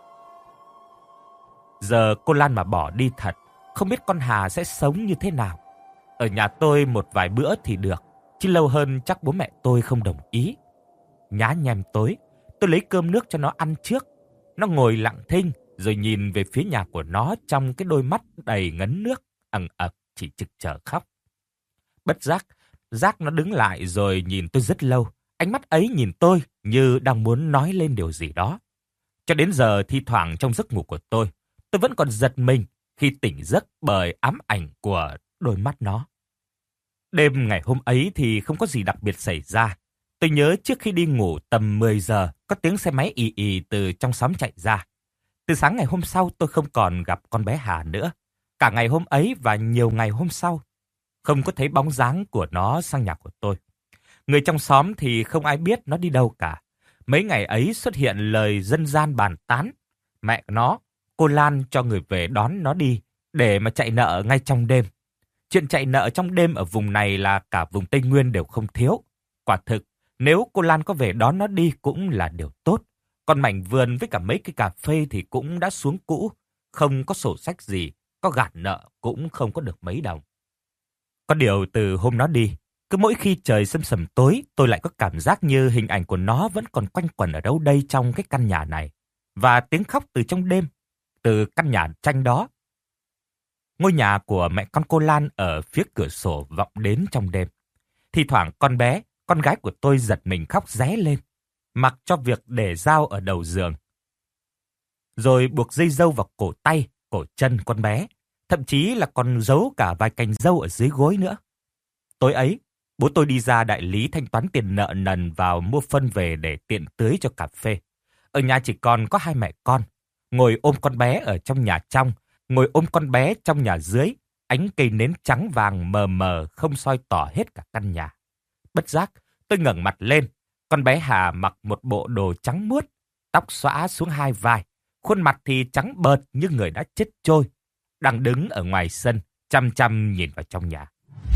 Giờ cô Lan mà bỏ đi thật, không biết con Hà sẽ sống như thế nào. Ở nhà tôi một vài bữa thì được, chứ lâu hơn chắc bố mẹ tôi không đồng ý. Nhá nhem tối, tôi lấy cơm nước cho nó ăn trước. Nó ngồi lặng thinh, rồi nhìn về phía nhà của nó trong cái đôi mắt đầy ngấn nước, ẩn ực chỉ trực chờ khóc. Bất giác, giác nó đứng lại rồi nhìn tôi rất lâu. Ánh mắt ấy nhìn tôi như đang muốn nói lên điều gì đó. Cho đến giờ thi thoảng trong giấc ngủ của tôi, tôi vẫn còn giật mình khi tỉnh giấc bởi ám ảnh của đôi mắt nó. Đêm ngày hôm ấy thì không có gì đặc biệt xảy ra. Tôi nhớ trước khi đi ngủ tầm mười giờ, có tiếng xe máy ì ì từ trong xóm chạy ra. Từ sáng ngày hôm sau tôi không còn gặp con bé Hà nữa. Cả ngày hôm ấy và nhiều ngày hôm sau, không có thấy bóng dáng của nó sang nhà của tôi. Người trong xóm thì không ai biết nó đi đâu cả. Mấy ngày ấy xuất hiện lời dân gian bàn tán. Mẹ nó, cô Lan cho người về đón nó đi để mà chạy nợ ngay trong đêm. Chuyện chạy nợ trong đêm ở vùng này là cả vùng Tây Nguyên đều không thiếu. Quả thực, nếu cô Lan có về đón nó đi cũng là điều tốt. Còn mảnh vườn với cả mấy cây cà phê thì cũng đã xuống cũ. Không có sổ sách gì, có gạt nợ cũng không có được mấy đồng. Có điều từ hôm nó đi, cứ mỗi khi trời sầm sầm tối, tôi lại có cảm giác như hình ảnh của nó vẫn còn quanh quẩn ở đâu đây trong cái căn nhà này. Và tiếng khóc từ trong đêm, từ căn nhà tranh đó. Ngôi nhà của mẹ con cô Lan ở phía cửa sổ vọng đến trong đêm. Thì thoảng con bé, con gái của tôi giật mình khóc ré lên, mặc cho việc để dao ở đầu giường. Rồi buộc dây dâu vào cổ tay, cổ chân con bé. Thậm chí là còn giấu cả vài cành dâu ở dưới gối nữa. Tối ấy, bố tôi đi ra đại lý thanh toán tiền nợ nần vào mua phân về để tiện tưới cho cà phê. Ở nhà chỉ còn có hai mẹ con, ngồi ôm con bé ở trong nhà trong, ngồi ôm con bé trong nhà dưới, ánh cây nến trắng vàng mờ mờ không soi tỏ hết cả căn nhà. Bất giác, tôi ngẩng mặt lên, con bé Hà mặc một bộ đồ trắng muốt, tóc xõa xuống hai vai, khuôn mặt thì trắng bợt như người đã chết trôi, đang đứng ở ngoài sân, chăm chăm nhìn vào trong nhà.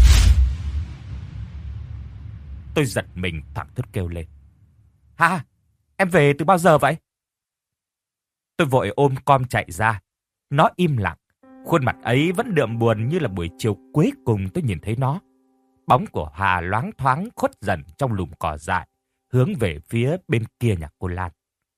Tôi giật mình thẳng thốt kêu lên: Hà, em về từ bao giờ vậy? Tôi vội ôm com chạy ra. Nó im lặng, khuôn mặt ấy vẫn đượm buồn như là buổi chiều cuối cùng tôi nhìn thấy nó. Bóng của Hà loáng thoáng khuất dần trong lùm cỏ dại, hướng về phía bên kia nhà cô Lan.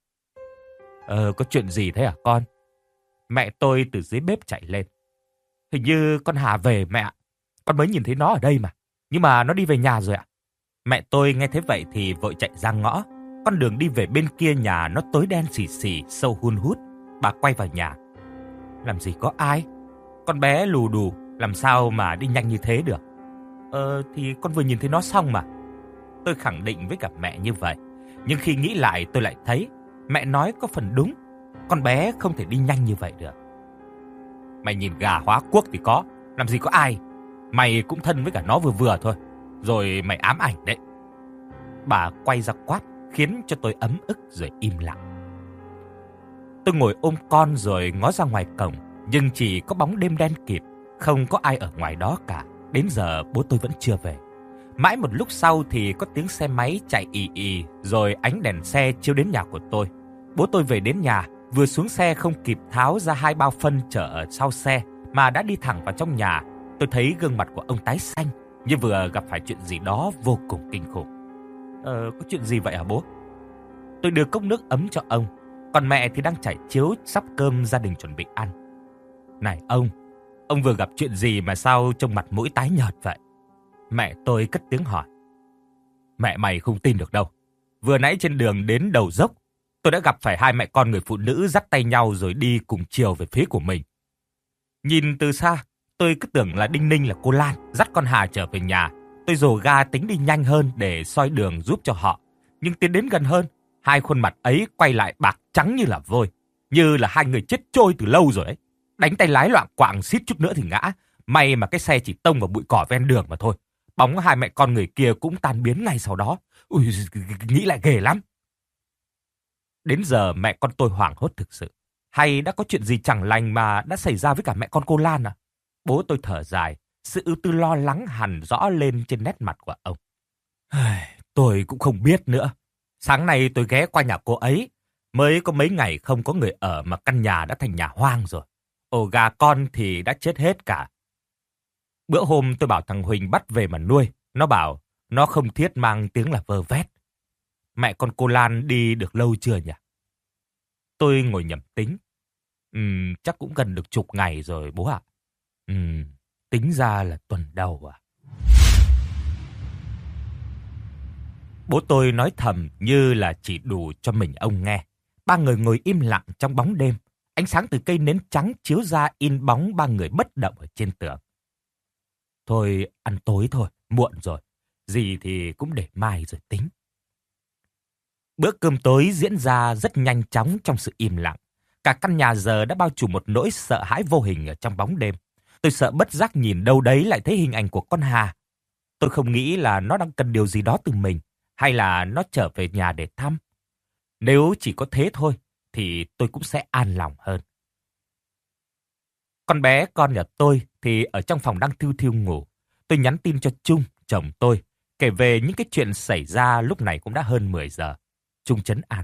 Ờ, có chuyện gì thế hả con? Mẹ tôi từ dưới bếp chạy lên. Hình như con Hà về mẹ ạ. Con mới nhìn thấy nó ở đây mà. Nhưng mà nó đi về nhà rồi ạ. Mẹ tôi nghe thế vậy thì vội chạy ra ngõ. Con đường đi về bên kia nhà nó tối đen xì xì, sâu hun hút. Bà quay vào nhà. Làm gì có ai? Con bé lù đù, làm sao mà đi nhanh như thế được? Ờ, thì con vừa nhìn thấy nó xong mà. Tôi khẳng định với cả mẹ như vậy. Nhưng khi nghĩ lại tôi lại thấy mẹ nói có phần đúng. Con bé không thể đi nhanh như vậy được. Mày nhìn gà hóa quốc thì có, làm gì có ai. Mày cũng thân với cả nó vừa vừa thôi. Rồi mày ám ảnh đấy. Bà quay ra quát, khiến cho tôi ấm ức rồi im lặng. Tôi ngồi ôm con rồi ngó ra ngoài cổng, nhưng chỉ có bóng đêm đen kịt, không có ai ở ngoài đó cả. Đến giờ bố tôi vẫn chưa về. Mãi một lúc sau thì có tiếng xe máy chạy ì ì, rồi ánh đèn xe chiếu đến nhà của tôi. Bố tôi về đến nhà, vừa xuống xe không kịp tháo ra hai bao phân chở ở sau xe, mà đã đi thẳng vào trong nhà. Tôi thấy gương mặt của ông tái xanh, như vừa gặp phải chuyện gì đó vô cùng kinh khủng. Ờ, có chuyện gì vậy hả bố? Tôi đưa cốc nước ấm cho ông, còn mẹ thì đang trải chiếu sắp cơm gia đình chuẩn bị ăn. Này ông, ông vừa gặp chuyện gì mà sao trông mặt mũi tái nhợt vậy? Mẹ tôi cất tiếng hỏi. Mẹ mày không tin được đâu. Vừa nãy trên đường đến đầu dốc, tôi đã gặp phải hai mẹ con người phụ nữ dắt tay nhau rồi đi cùng chiều về phía của mình. Nhìn từ xa, tôi cứ tưởng là Đinh Ninh là cô Lan dắt con Hà trở về nhà. Tôi dồ ga tính đi nhanh hơn để soi đường giúp cho họ. Nhưng tiến đến gần hơn, hai khuôn mặt ấy quay lại bạc trắng như là vôi, như là hai người chết trôi từ lâu rồi ấy. Đánh tay lái loạng quạng, suýt chút nữa thì ngã. May mà cái xe chỉ tông vào bụi cỏ ven đường mà thôi. bóng hai mẹ con người kia cũng tan biến ngay sau đó. Ui, nghĩ lại ghê lắm. Đến giờ mẹ con tôi hoảng hốt thực sự. Hay đã có chuyện gì chẳng lành mà đã xảy ra với cả mẹ con cô Lan à? Bố tôi thở dài, sự ưu tư lo lắng hằn rõ lên trên nét mặt của ông. Tôi cũng không biết nữa. Sáng nay tôi ghé qua nhà cô ấy. Mới có mấy ngày không có người ở mà căn nhà đã thành nhà hoang rồi. Ổ gà con thì đã chết hết cả. Bữa hôm tôi bảo thằng Huỳnh bắt về mà nuôi. Nó bảo nó không thiết mang tiếng là vơ vét. Mẹ con cô Lan đi được lâu chưa nhỉ? Tôi ngồi nhẩm tính. Ừm, chắc cũng gần được chục ngày rồi bố ạ. Ừm, tính ra là tuần đầu à? Bố tôi nói thầm như là chỉ đủ cho mình ông nghe. Ba người ngồi im lặng trong bóng đêm. Ánh sáng từ cây nến trắng chiếu ra in bóng ba người bất động ở trên tường. Thôi, ăn tối thôi, muộn rồi. Gì thì cũng để mai rồi tính. Bữa cơm tối diễn ra rất nhanh chóng trong sự im lặng. Cả căn nhà giờ đã bao trùm một nỗi sợ hãi vô hình ở trong bóng đêm. Tôi sợ bất giác nhìn đâu đấy lại thấy hình ảnh của con Hà. Tôi không nghĩ là nó đang cần điều gì đó từ mình, hay là nó trở về nhà để thăm. Nếu chỉ có thế thôi, thì tôi cũng sẽ an lòng hơn. Con bé con nhà tôi thì ở trong phòng đang thiu thiu ngủ. Tôi nhắn tin cho Trung, chồng tôi, kể về những cái chuyện xảy ra lúc này cũng đã hơn mười giờ. Trung trấn an.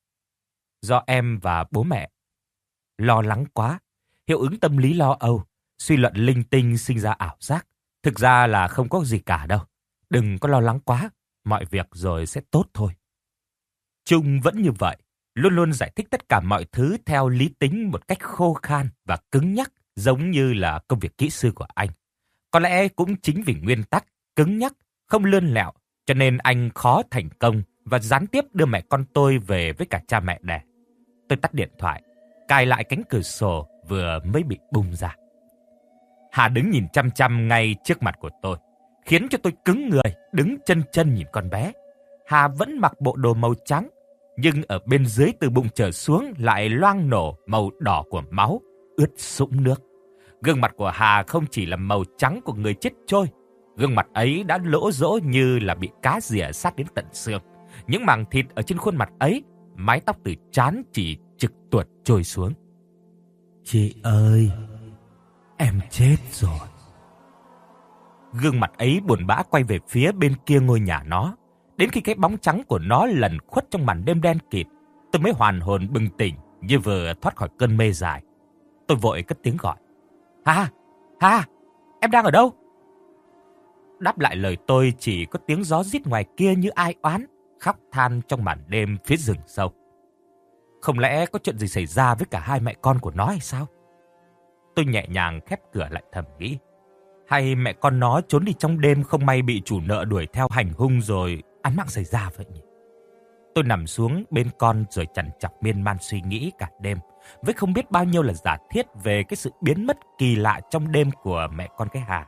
Do em và bố mẹ lo lắng quá, hiệu ứng tâm lý lo âu, suy luận linh tinh sinh ra ảo giác. Thực ra là không có gì cả đâu. Đừng có lo lắng quá, mọi việc rồi sẽ tốt thôi. Trung vẫn như vậy, luôn luôn giải thích tất cả mọi thứ theo lý tính một cách khô khan và cứng nhắc, giống như là công việc kỹ sư của anh. Có lẽ cũng chính vì nguyên tắc cứng nhắc, không lươn lẹo, cho nên anh khó thành công và gián tiếp đưa mẹ con tôi về với cả cha mẹ đẻ. Tôi tắt điện thoại, cài lại cánh cửa sổ vừa mới bị bung ra. Hà đứng nhìn chăm chăm ngay trước mặt của tôi, khiến cho tôi cứng người, đứng chân chân nhìn con bé. Hà vẫn mặc bộ đồ màu trắng, nhưng ở bên dưới từ bụng trở xuống lại loang nổ màu đỏ của máu, ướt sũng nước. Gương mặt của Hà không chỉ là màu trắng của người chết trôi, gương mặt ấy đã lỗ rỗ như là bị cá rỉa sát đến tận xương. Những mảng thịt ở trên khuôn mặt ấy, mái tóc từ trán chỉ trực tuột trôi xuống. Chị ơi, em chết rồi. Gương mặt ấy buồn bã quay về phía bên kia ngôi nhà nó. Đến khi cái bóng trắng của nó lẩn khuất trong màn đêm đen kịt, tôi mới hoàn hồn bừng tỉnh như vừa thoát khỏi cơn mê dài. Tôi vội cất tiếng gọi. Hà, Hà, em đang ở đâu? Đáp lại lời tôi chỉ có tiếng gió rít ngoài kia như ai oán, khóc than trong màn đêm phía rừng sâu. Không lẽ có chuyện gì xảy ra với cả hai mẹ con của nó hay sao? Tôi nhẹ nhàng khép cửa lại thầm nghĩ. Hay mẹ con nó trốn đi trong đêm không may bị chủ nợ đuổi theo hành hung rồi án mạng xảy ra vậy nhỉ? Tôi nằm xuống bên con rồi chằn chọc miên man suy nghĩ cả đêm, với không biết bao nhiêu là giả thiết về cái sự biến mất kỳ lạ trong đêm của mẹ con cái Hà.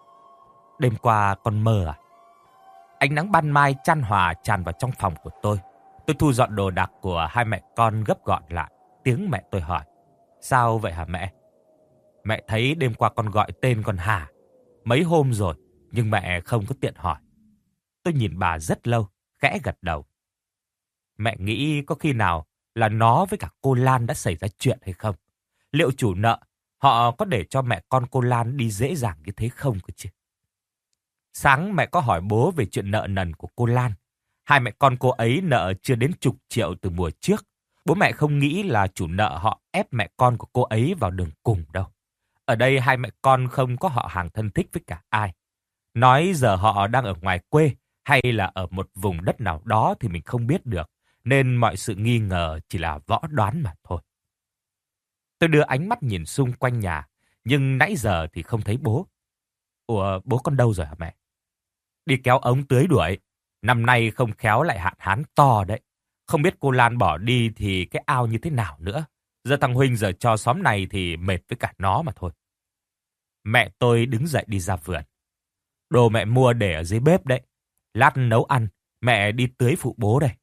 Đêm qua con mơ à? Ánh nắng ban mai chan hòa tràn vào trong phòng của tôi. Tôi thu dọn đồ đạc của hai mẹ con gấp gọn lại. Tiếng mẹ tôi hỏi. Sao vậy hả mẹ? Mẹ thấy đêm qua con gọi tên con Hà. Mấy hôm rồi, nhưng mẹ không có tiện hỏi. Tôi nhìn bà rất lâu, khẽ gật đầu. Mẹ nghĩ có khi nào là nó với cả cô Lan đã xảy ra chuyện hay không? Liệu chủ nợ, họ có để cho mẹ con cô Lan đi dễ dàng như thế không cơ chứ? Sáng mẹ có hỏi bố về chuyện nợ nần của cô Lan. Hai mẹ con cô ấy nợ chưa đến chục triệu từ mùa trước. Bố mẹ không nghĩ là chủ nợ họ ép mẹ con của cô ấy vào đường cùng đâu. Ở đây hai mẹ con không có họ hàng thân thích với cả ai. Nói giờ họ đang ở ngoài quê hay là ở một vùng đất nào đó thì mình không biết được. Nên mọi sự nghi ngờ chỉ là võ đoán mà thôi. Tôi đưa ánh mắt nhìn xung quanh nhà, nhưng nãy giờ thì không thấy bố. Ủa, bố con đâu rồi hả mẹ? Đi kéo ống tưới đuổi. Năm nay không khéo lại hạn hán to đấy. Không biết cô Lan bỏ đi thì cái ao như thế nào nữa. Giờ thằng Huỳnh giờ cho xóm này thì mệt với cả nó mà thôi. Mẹ tôi đứng dậy đi ra vườn. Đồ mẹ mua để ở dưới bếp đấy. Lát nấu ăn, mẹ đi tưới phụ bố đây.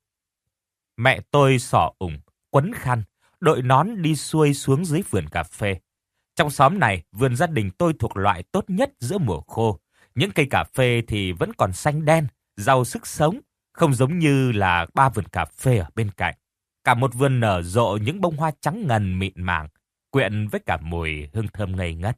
Mẹ tôi xỏ ủng, quấn khăn, đội nón đi xuôi xuống dưới vườn cà phê. Trong xóm này, vườn gia đình tôi thuộc loại tốt nhất giữa mùa khô. Những cây cà phê thì vẫn còn xanh đen, giàu sức sống, không giống như là ba vườn cà phê ở bên cạnh. Cả một vườn nở rộ những bông hoa trắng ngần mịn màng, quyện với cả mùi hương thơm ngây ngất.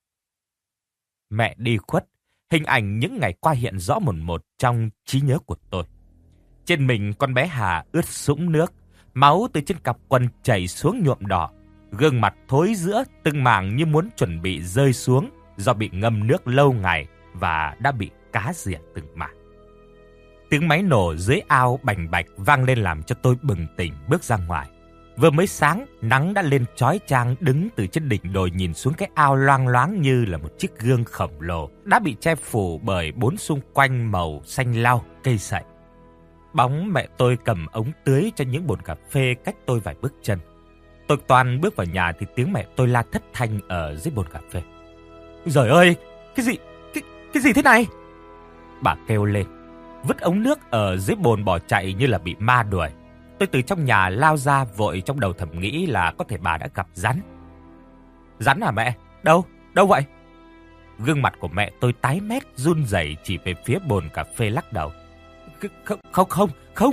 Mẹ đi khuất, hình ảnh những ngày qua hiện rõ một một trong trí nhớ của tôi. Trên mình con bé Hà ướt sũng nước, máu từ trên cặp quần chảy xuống nhuộm đỏ, gương mặt thối rữa từng mảng như muốn chuẩn bị rơi xuống do bị ngâm nước lâu ngày và đã bị cá rỉa từng mảng. Tiếng máy nổ dưới ao bành bạch vang lên làm cho tôi bừng tỉnh bước ra ngoài. Vừa mới sáng, nắng đã lên chói chang, đứng từ trên đỉnh đồi nhìn xuống cái ao loang loáng như là một chiếc gương khổng lồ đã bị che phủ bởi bốn xung quanh màu xanh lau, cây sậy. Bóng mẹ tôi cầm ống tưới cho những bồn cà phê cách tôi vài bước chân. Tôi toàn bước vào nhà thì tiếng mẹ tôi la thất thanh ở dưới bồn cà phê. Giời ơi, cái gì, cái, cái gì thế này? Bà kêu lên, vứt ống nước ở dưới bồn bỏ chạy như là bị ma đuổi. Tôi từ trong nhà lao ra vội, trong đầu thầm nghĩ là có thể bà đã gặp rắn. Rắn à mẹ? Đâu? Đâu vậy? Gương mặt của mẹ tôi tái mét run rẩy chỉ về phía bồn cà phê lắc đầu. Không, không, không, không.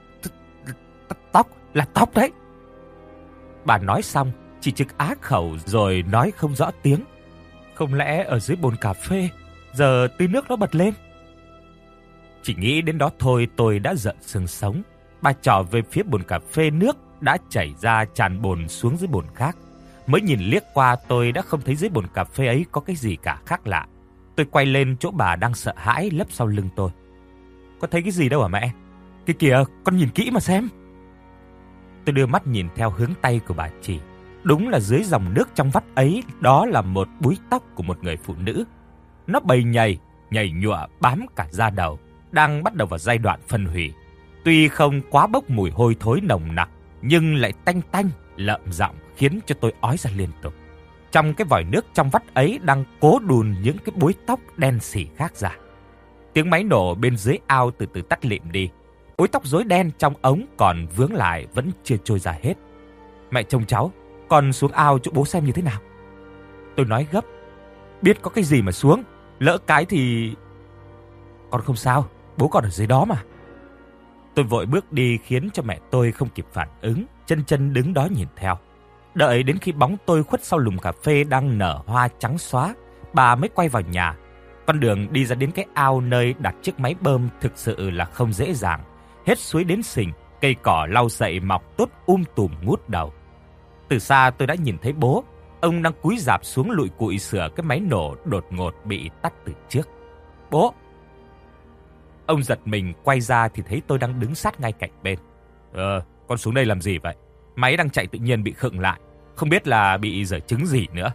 Tóc, là tóc đấy. Bà nói xong, chỉ trực á khẩu rồi nói không rõ tiếng. Không lẽ ở dưới bồn cà phê, giờ tưới nước nó bật lên? Chỉ nghĩ đến đó thôi tôi đã giận xương sống. Bà trỏ về phía bồn cà phê, nước đã chảy ra tràn bồn xuống dưới bồn khác. Mới nhìn liếc qua tôi đã không thấy dưới bồn cà phê ấy có cái gì cả khác lạ. Tôi quay lên chỗ bà đang sợ hãi lấp sau lưng tôi. Có thấy cái gì đâu hả mẹ? Kìa kìa, con nhìn kỹ mà xem. Tôi đưa mắt nhìn theo hướng tay của bà chỉ. Đúng là dưới dòng nước trong vắt ấy, đó là một búi tóc của một người phụ nữ. Nó bầy nhầy, nhảy nhụa bám cả da đầu, đang bắt đầu vào giai đoạn phân hủy. Tuy không quá bốc mùi hôi thối nồng nặc, nhưng lại tanh tanh, lợm giọng khiến cho tôi ói ra liên tục. Trong cái vòi nước trong vắt ấy đang cố đùn những cái búi tóc đen xỉ khác ra. Tiếng máy nổ bên dưới ao từ từ tắt lịm đi. Búi tóc rối đen trong ống còn vướng lại vẫn chưa trôi ra hết. Mẹ trông cháu, con xuống ao chỗ bố xem như thế nào. Tôi nói gấp. Biết có cái gì mà xuống, lỡ cái thì... Con không sao, bố còn ở dưới đó mà. Tôi vội bước đi khiến cho mẹ tôi không kịp phản ứng, chân chân đứng đó nhìn theo. Đợi đến khi bóng tôi khuất sau lùm cà phê đang nở hoa trắng xóa, bà mới quay vào nhà. Con đường đi ra đến cái ao nơi đặt chiếc máy bơm thực sự là không dễ dàng. Hết suối đến sình, cây cỏ lau sậy mọc tốt um tùm ngút đầu. Từ xa tôi đã nhìn thấy bố, ông đang cúi rạp xuống lụi cụi sửa cái máy nổ đột ngột bị tắt từ trước. Bố! Ông giật mình quay ra thì thấy tôi đang đứng sát ngay cạnh bên. Ờ, con xuống đây làm gì vậy? Máy đang chạy tự nhiên bị khựng lại, không biết là bị dở trứng gì nữa.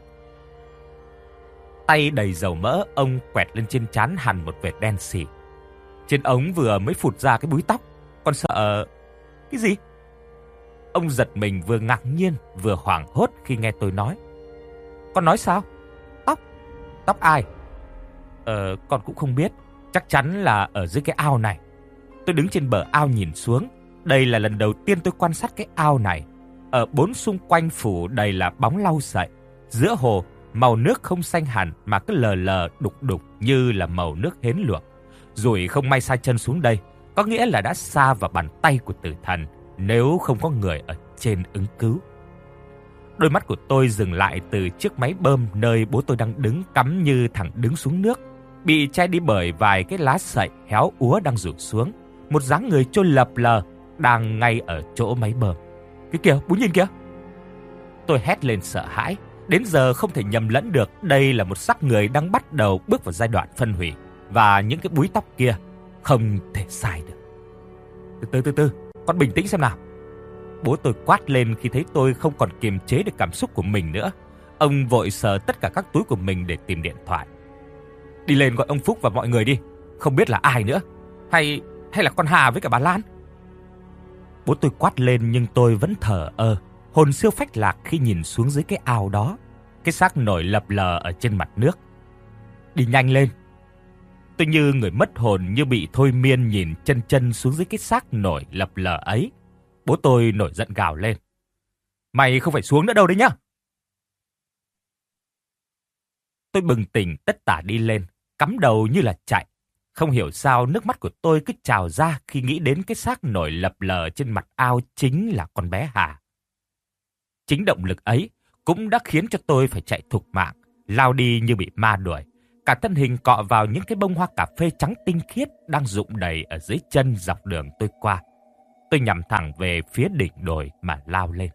Tay đầy dầu mỡ, ông quẹt lên trên trán hằn một vệt đen xì. Trên ống vừa mới phụt ra cái búi tóc. Con sợ... Cái gì? Ông giật mình, vừa ngạc nhiên vừa hoảng hốt khi nghe tôi nói. Con nói sao? Tóc? Tóc ai? Ờ, con cũng không biết. Chắc chắn là ở dưới cái ao này. Tôi đứng trên bờ ao nhìn xuống. Đây là lần đầu tiên tôi quan sát cái ao này. Ở bốn xung quanh phủ đầy là bóng lau sậy. Giữa hồ, màu nước không xanh hẳn mà cứ lờ lờ đục đục như là màu nước hến luộc. Rồi không may sa chân xuống đây, có nghĩa là đã sa vào bàn tay của tử thần nếu không có người ở trên ứng cứu. Đôi mắt của tôi dừng lại từ chiếc máy bơm nơi bố tôi đang đứng cắm như thẳng đứng xuống nước, bị che đi bởi vài cái lá sậy héo úa đang rủ xuống. Một dáng người trôi lập lờ đang ngay ở chỗ máy bơm. Cái kìa, bố nhìn kìa! Tôi hét lên sợ hãi. Đến giờ không thể nhầm lẫn được đây là một xác người đang bắt đầu bước vào giai đoạn phân hủy. Và những cái búi tóc kia không thể sai được. Từ từ từ từ, con bình tĩnh xem nào. Bố tôi quát lên khi thấy tôi không còn kiềm chế được cảm xúc của mình nữa. Ông vội sờ tất cả các túi của mình để tìm điện thoại. Đi lên gọi ông Phúc và mọi người đi. Không biết là ai nữa. Hay hay là con Hà với cả bà Lan. Bố tôi quát lên nhưng tôi vẫn thờ ơ, hồn siêu phách lạc khi nhìn xuống dưới cái ao đó. Cái xác nổi lập lờ ở trên mặt nước. Đi nhanh lên. Tôi như người mất hồn, như bị thôi miên nhìn chân chân xuống dưới cái xác nổi lập lờ ấy. Bố tôi nổi giận gào lên. Mày không phải xuống nữa đâu đấy nhá. Tôi bừng tỉnh tất tả đi lên. cắm đầu như là chạy. Không hiểu sao nước mắt của tôi cứ trào ra khi nghĩ đến cái xác nổi lập lờ trên mặt ao chính là con bé Hà. Chính động lực ấy cũng đã khiến cho tôi phải chạy thục mạng, lao đi như bị ma đuổi. Cả thân hình cọ vào những cái bông hoa cà phê trắng tinh khiết đang rụng đầy ở dưới chân dọc đường tôi qua. Tôi nhằm thẳng về phía đỉnh đồi mà lao lên.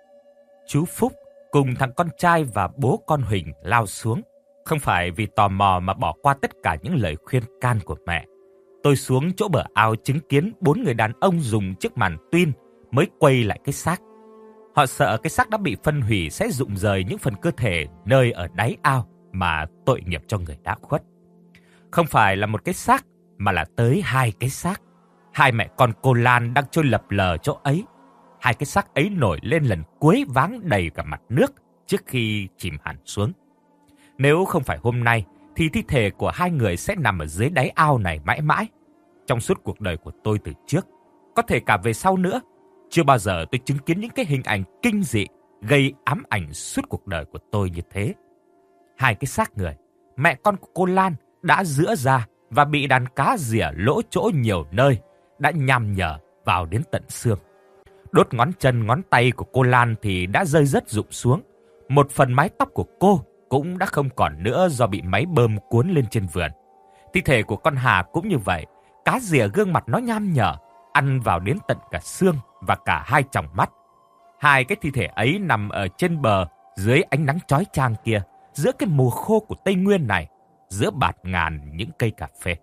Chú Phúc cùng thằng con trai và bố con Huỳnh lao xuống. Không phải vì tò mò mà bỏ qua tất cả những lời khuyên can của mẹ. Tôi xuống chỗ bờ ao chứng kiến bốn người đàn ông dùng chiếc màn tuyên mới quay lại cái xác. Họ sợ cái xác đã bị phân hủy sẽ rụng rời những phần cơ thể nơi ở đáy ao mà tội nghiệp cho người đã khuất. Không phải là một cái xác mà là tới hai cái xác. Hai mẹ con cô Lan đang trôi lập lờ chỗ ấy. Hai cái xác ấy nổi lên lần cuối váng đầy cả mặt nước trước khi chìm hẳn xuống. Nếu không phải hôm nay thì thi thể của hai người sẽ nằm ở dưới đáy ao này mãi mãi. Trong suốt cuộc đời của tôi từ trước, có thể cả về sau nữa, chưa bao giờ tôi chứng kiến những cái hình ảnh kinh dị gây ám ảnh suốt cuộc đời của tôi như thế. Hai cái xác người, mẹ con của cô Lan đã rữa ra và bị đàn cá rỉa lỗ chỗ nhiều nơi, đã nham nhở vào đến tận xương. Đốt ngón chân ngón tay của cô Lan thì đã rơi rớt rụng xuống. Một phần mái tóc của cô cũng đã không còn nữa do bị máy bơm cuốn lên trên vườn. Thi thể của con Hà cũng như vậy, cá rỉa gương mặt nó nham nhở, ăn vào đến tận cả xương và cả hai tròng mắt. Hai cái thi thể ấy nằm ở trên bờ dưới ánh nắng chói chang kia, giữa cái mùa khô của Tây Nguyên này, giữa bạt ngàn những cây cà phê.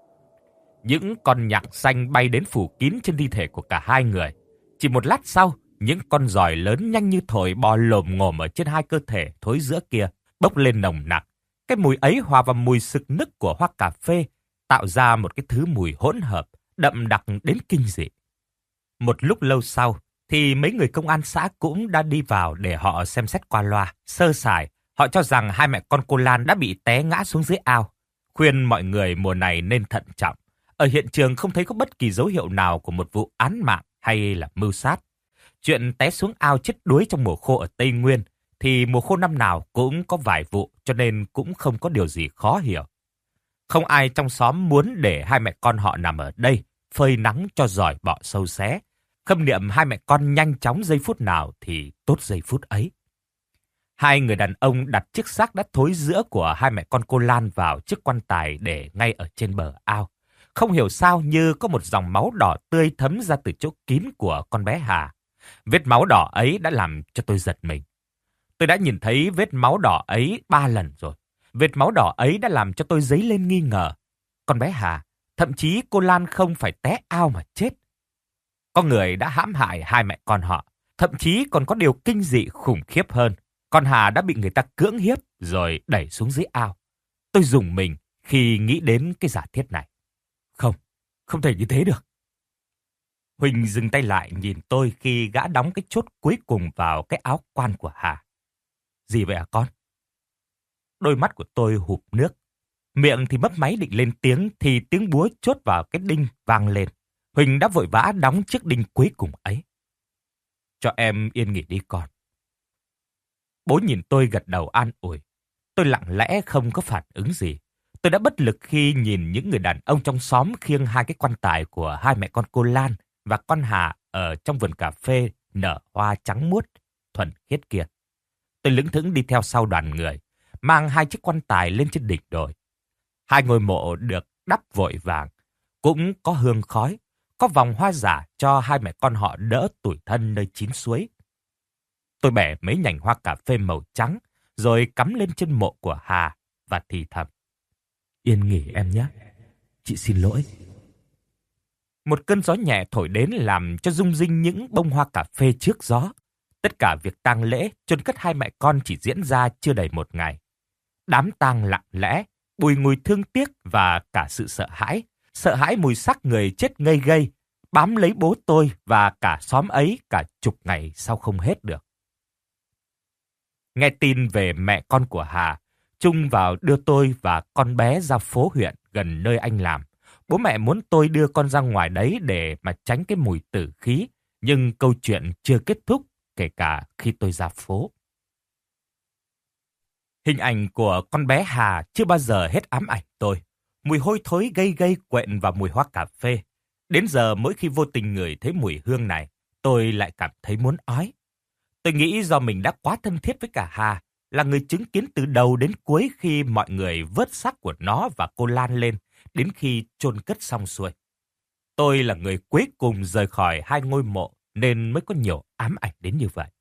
Những con nhặng xanh bay đến phủ kín trên thi thể của cả hai người. Chỉ một lát sau, những con giòi lớn nhanh như thổi bò lồm ngồm ở trên hai cơ thể thối rữa kia, bốc lên nồng nặc. Cái mùi ấy hòa vào mùi sực nức của hoa cà phê, tạo ra một cái thứ mùi hỗn hợp, đậm đặc đến kinh dị. Một lúc lâu sau, thì mấy người công an xã cũng đã đi vào để họ xem xét qua loa, sơ sài. Họ cho rằng hai mẹ con cô Lan đã bị té ngã xuống dưới ao. Khuyên mọi người mùa này nên thận trọng. Ở hiện trường không thấy có bất kỳ dấu hiệu nào của một vụ án mạng hay là mưu sát. Chuyện té xuống ao chết đuối trong mùa khô ở Tây Nguyên thì mùa khô năm nào cũng có vài vụ, cho nên cũng không có điều gì khó hiểu. Không ai trong xóm muốn để hai mẹ con họ nằm ở đây, phơi nắng cho giỏi bọ sâu xé. Khâm niệm hai mẹ con nhanh chóng giây phút nào thì tốt giây phút ấy. Hai người đàn ông đặt chiếc xác đã thối rữa của hai mẹ con cô Lan vào chiếc quan tài để ngay ở trên bờ ao. Không hiểu sao như có một dòng máu đỏ tươi thấm ra từ chỗ kín của con bé Hà. Vết máu đỏ ấy đã làm cho tôi giật mình. Tôi đã nhìn thấy vết máu đỏ ấy ba lần rồi. Vết máu đỏ ấy đã làm cho tôi dấy lên nghi ngờ. Con bé Hà, thậm chí cô Lan không phải té ao mà chết. Có người đã hãm hại hai mẹ con họ. Thậm chí còn có điều kinh dị khủng khiếp hơn. Con Hà đã bị người ta cưỡng hiếp rồi đẩy xuống dưới ao. Tôi rùng mình khi nghĩ đến cái giả thiết này. Không, không thể như thế được. Huỳnh dừng tay lại nhìn tôi khi gã đóng cái chốt cuối cùng vào cái áo quan của Hà. Gì vậy à con? Đôi mắt của tôi hụp nước. Miệng thì mấp máy định lên tiếng thì tiếng búa chốt vào cái đinh vang lên. Huỳnh đã vội vã đóng chiếc đinh cuối cùng ấy. Cho em yên nghỉ đi con. Bố nhìn tôi gật đầu an ủi. Tôi lặng lẽ không có phản ứng gì. Tôi đã bất lực khi nhìn những người đàn ông trong xóm khiêng hai cái quan tài của hai mẹ con cô Lan và con Hà ở trong vườn cà phê nở hoa trắng muốt, thuần khiết kia. Tôi lững thững đi theo sau đoàn người, mang hai chiếc quan tài lên trên đỉnh đồi. Hai ngôi mộ được đắp vội vàng, cũng có hương khói, có vòng hoa giả cho hai mẹ con họ đỡ tủi thân nơi chín suối. Tôi bẻ mấy nhành hoa cà phê màu trắng, rồi cắm lên trên mộ của Hà và thì thầm. Yên nghỉ em nhé, chị xin lỗi. Một cơn gió nhẹ thổi đến làm cho rung rinh những bông hoa cà phê trước gió. Tất cả việc tang lễ chôn cất hai mẹ con chỉ diễn ra chưa đầy một ngày. Đám tang lặng lẽ, bùi ngùi thương tiếc và cả sự sợ hãi. Sợ hãi mùi xác người chết ngây gây, bám lấy bố tôi và cả xóm ấy cả chục ngày sau không hết được. Nghe tin về mẹ con của Hà, Trung vào đưa tôi và con bé ra phố huyện gần nơi anh làm. Bố mẹ muốn tôi đưa con ra ngoài đấy để mà tránh cái mùi tử khí, nhưng câu chuyện chưa kết thúc kể cả khi tôi ra phố. Hình ảnh của con bé Hà chưa bao giờ hết ám ảnh tôi. Mùi hôi thối gây gây quện vào mùi hoa cà phê. Đến giờ mỗi khi vô tình ngửi thấy mùi hương này, tôi lại cảm thấy muốn ói. Tôi nghĩ do mình đã quá thân thiết với cả Hà, là người chứng kiến từ đầu đến cuối khi mọi người vớt xác của nó và cô Lan lên, đến khi chôn cất xong xuôi. Tôi là người cuối cùng rời khỏi hai ngôi mộ nên mới có nhiều ám ảnh đến như vậy.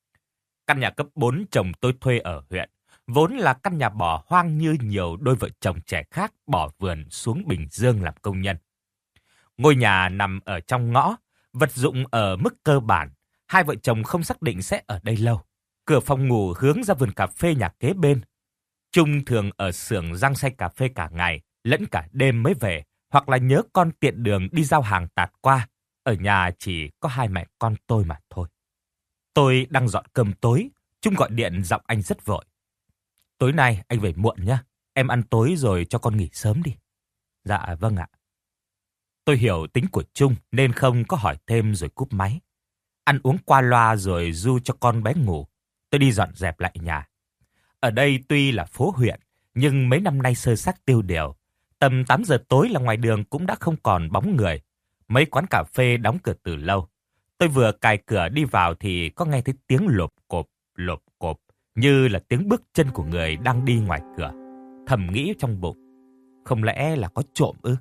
Căn nhà cấp bốn chồng tôi thuê ở huyện, vốn là căn nhà bỏ hoang như nhiều đôi vợ chồng trẻ khác bỏ vườn xuống Bình Dương làm công nhân. Ngôi nhà nằm ở trong ngõ, vật dụng ở mức cơ bản, hai vợ chồng không xác định sẽ ở đây lâu. Cửa phòng ngủ hướng ra vườn cà phê nhà kế bên. Trung thường ở xưởng rang xay cà phê cả ngày, lẫn cả đêm mới về, hoặc là nhớ con tiện đường đi giao hàng tạt qua. Ở nhà chỉ có hai mẹ con tôi mà thôi. Tôi đang dọn cơm tối, Trung gọi điện giọng anh rất vội. Tối nay anh về muộn nhá, em ăn tối rồi cho con nghỉ sớm đi. Dạ vâng ạ. Tôi hiểu tính của Trung nên không có hỏi thêm rồi cúp máy. Ăn uống qua loa rồi du cho con bé ngủ. Tôi đi dọn dẹp lại nhà. Ở đây tuy là phố huyện, nhưng mấy năm nay sơ xác tiêu điều. Tầm tám giờ tối là ngoài đường cũng đã không còn bóng người. Mấy quán cà phê đóng cửa từ lâu. Tôi vừa cài cửa đi vào thì có nghe thấy tiếng lộp cộp, lộp cộp, như là tiếng bước chân của người đang đi ngoài cửa. Thầm nghĩ trong bụng, không lẽ là có trộm ư?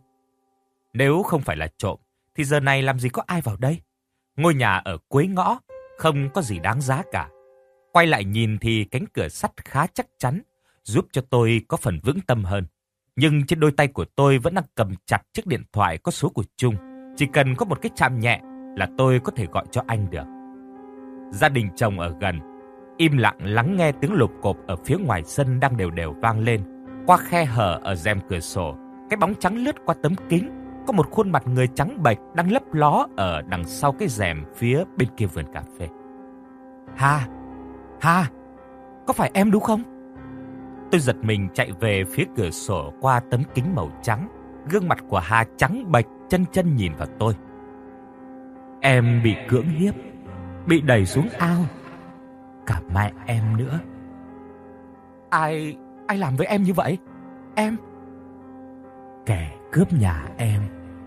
Nếu không phải là trộm, thì giờ này làm gì có ai vào đây? Ngôi nhà ở cuối ngõ, không có gì đáng giá cả. Quay lại nhìn thì cánh cửa sắt khá chắc chắn, giúp cho tôi có phần vững tâm hơn. Nhưng trên đôi tay của tôi vẫn đang cầm chặt chiếc điện thoại có số của Trung. Chỉ cần có một cái chạm nhẹ là tôi có thể gọi cho anh được. Gia đình chồng ở gần, im lặng lắng nghe tiếng lộp cộp ở phía ngoài sân đang đều đều vang lên. Qua khe hở ở rèm cửa sổ, cái bóng trắng lướt qua tấm kính. Có một khuôn mặt người trắng bệch đang lấp ló ở đằng sau cái rèm phía bên kia vườn cà phê. Hà, Hà, có phải em đúng không? Tôi giật mình chạy về phía cửa sổ qua tấm kính màu trắng. Gương mặt của Hà trắng bệch, chân chân nhìn vào tôi. Em bị cưỡng hiếp, bị đẩy xuống ao, cả mẹ em nữa. Ai, ai làm với em như vậy? Em... Kẻ cướp nhà em.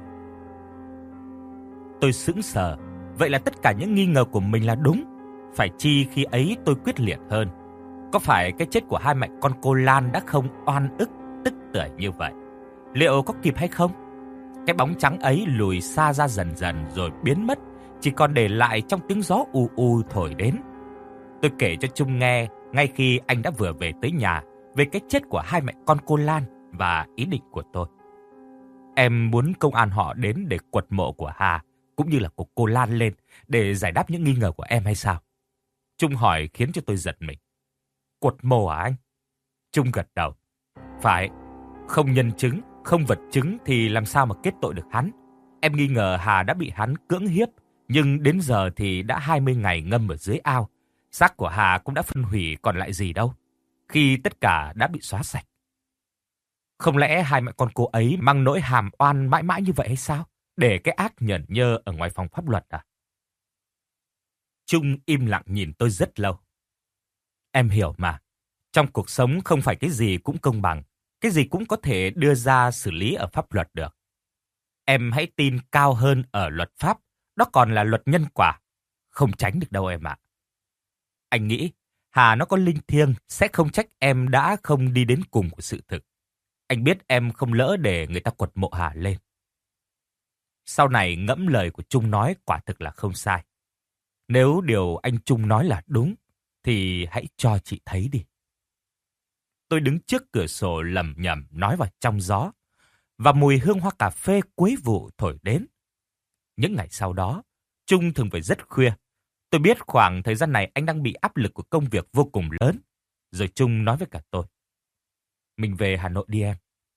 Tôi sững sờ. Vậy là tất cả những nghi ngờ của mình là đúng. Phải chi khi ấy tôi quyết liệt hơn. Có phải cái chết của hai mẹ con cô Lan đã không oan ức, tức tưởi như vậy? Liệu có kịp hay không? Cái bóng trắng ấy lùi xa ra dần dần rồi biến mất, chỉ còn để lại trong tiếng gió u u thổi đến. Tôi kể cho Trung nghe ngay khi anh đã vừa về tới nhà về cái chết của hai mẹ con cô Lan và ý định của tôi. Em muốn công an họ đến để quật mộ của Hà cũng như là của cô Lan lên để giải đáp những nghi ngờ của em hay sao? Trung hỏi khiến cho tôi giật mình. Quật mộ à anh? Trung gật đầu. Phải, không nhân chứng, không vật chứng thì làm sao mà kết tội được hắn? Em nghi ngờ Hà đã bị hắn cưỡng hiếp, nhưng đến giờ thì đã hai mươi ngày ngâm ở dưới ao. Xác của Hà cũng đã phân hủy còn lại gì đâu, khi tất cả đã bị xóa sạch. Không lẽ hai mẹ con cô ấy mang nỗi hàm oan mãi mãi như vậy hay sao? Để cái ác nhởn nhơ ở ngoài phòng pháp luật à? Trung im lặng nhìn tôi rất lâu. Em hiểu mà, trong cuộc sống không phải cái gì cũng công bằng, cái gì cũng có thể đưa ra xử lý ở pháp luật được. Em hãy tin cao hơn ở luật pháp, đó còn là luật nhân quả. Không tránh được đâu em ạ. Anh nghĩ Hà nó có linh thiêng, sẽ không trách em đã không đi đến cùng của sự thực. Anh biết em không lỡ để người ta quật mộ Hà lên. Sau này ngẫm lời của Trung nói quả thực là không sai. Nếu điều anh Trung nói là đúng, thì hãy cho chị thấy đi. Tôi đứng trước cửa sổ lẩm nhẩm nói vào trong gió, và mùi hương hoa cà phê cuối vụ thổi đến. Những ngày sau đó, Trung thường về rất khuya. Tôi biết khoảng thời gian này anh đang bị áp lực của công việc vô cùng lớn. Rồi Trung nói với cả tôi. Mình về Hà Nội đi em.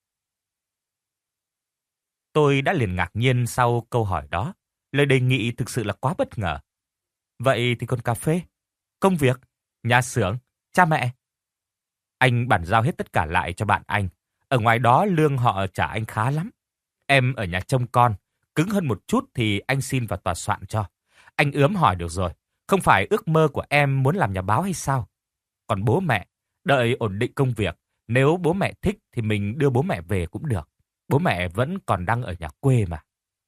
Tôi đã liền ngạc nhiên sau câu hỏi đó. Lời đề nghị thực sự là quá bất ngờ. Vậy thì còn cà phê, công việc, nhà xưởng, cha mẹ? Anh bàn giao hết tất cả lại cho bạn anh. Ở ngoài đó lương họ trả anh khá lắm. Em ở nhà trông con, cứng hơn một chút thì anh xin vào tòa soạn cho. Anh ướm hỏi được rồi. Không phải ước mơ của em muốn làm nhà báo hay sao? Còn bố mẹ, Đợi ổn định công việc, nếu bố mẹ thích thì mình đưa bố mẹ về cũng được. Bố mẹ vẫn còn đang ở nhà quê mà.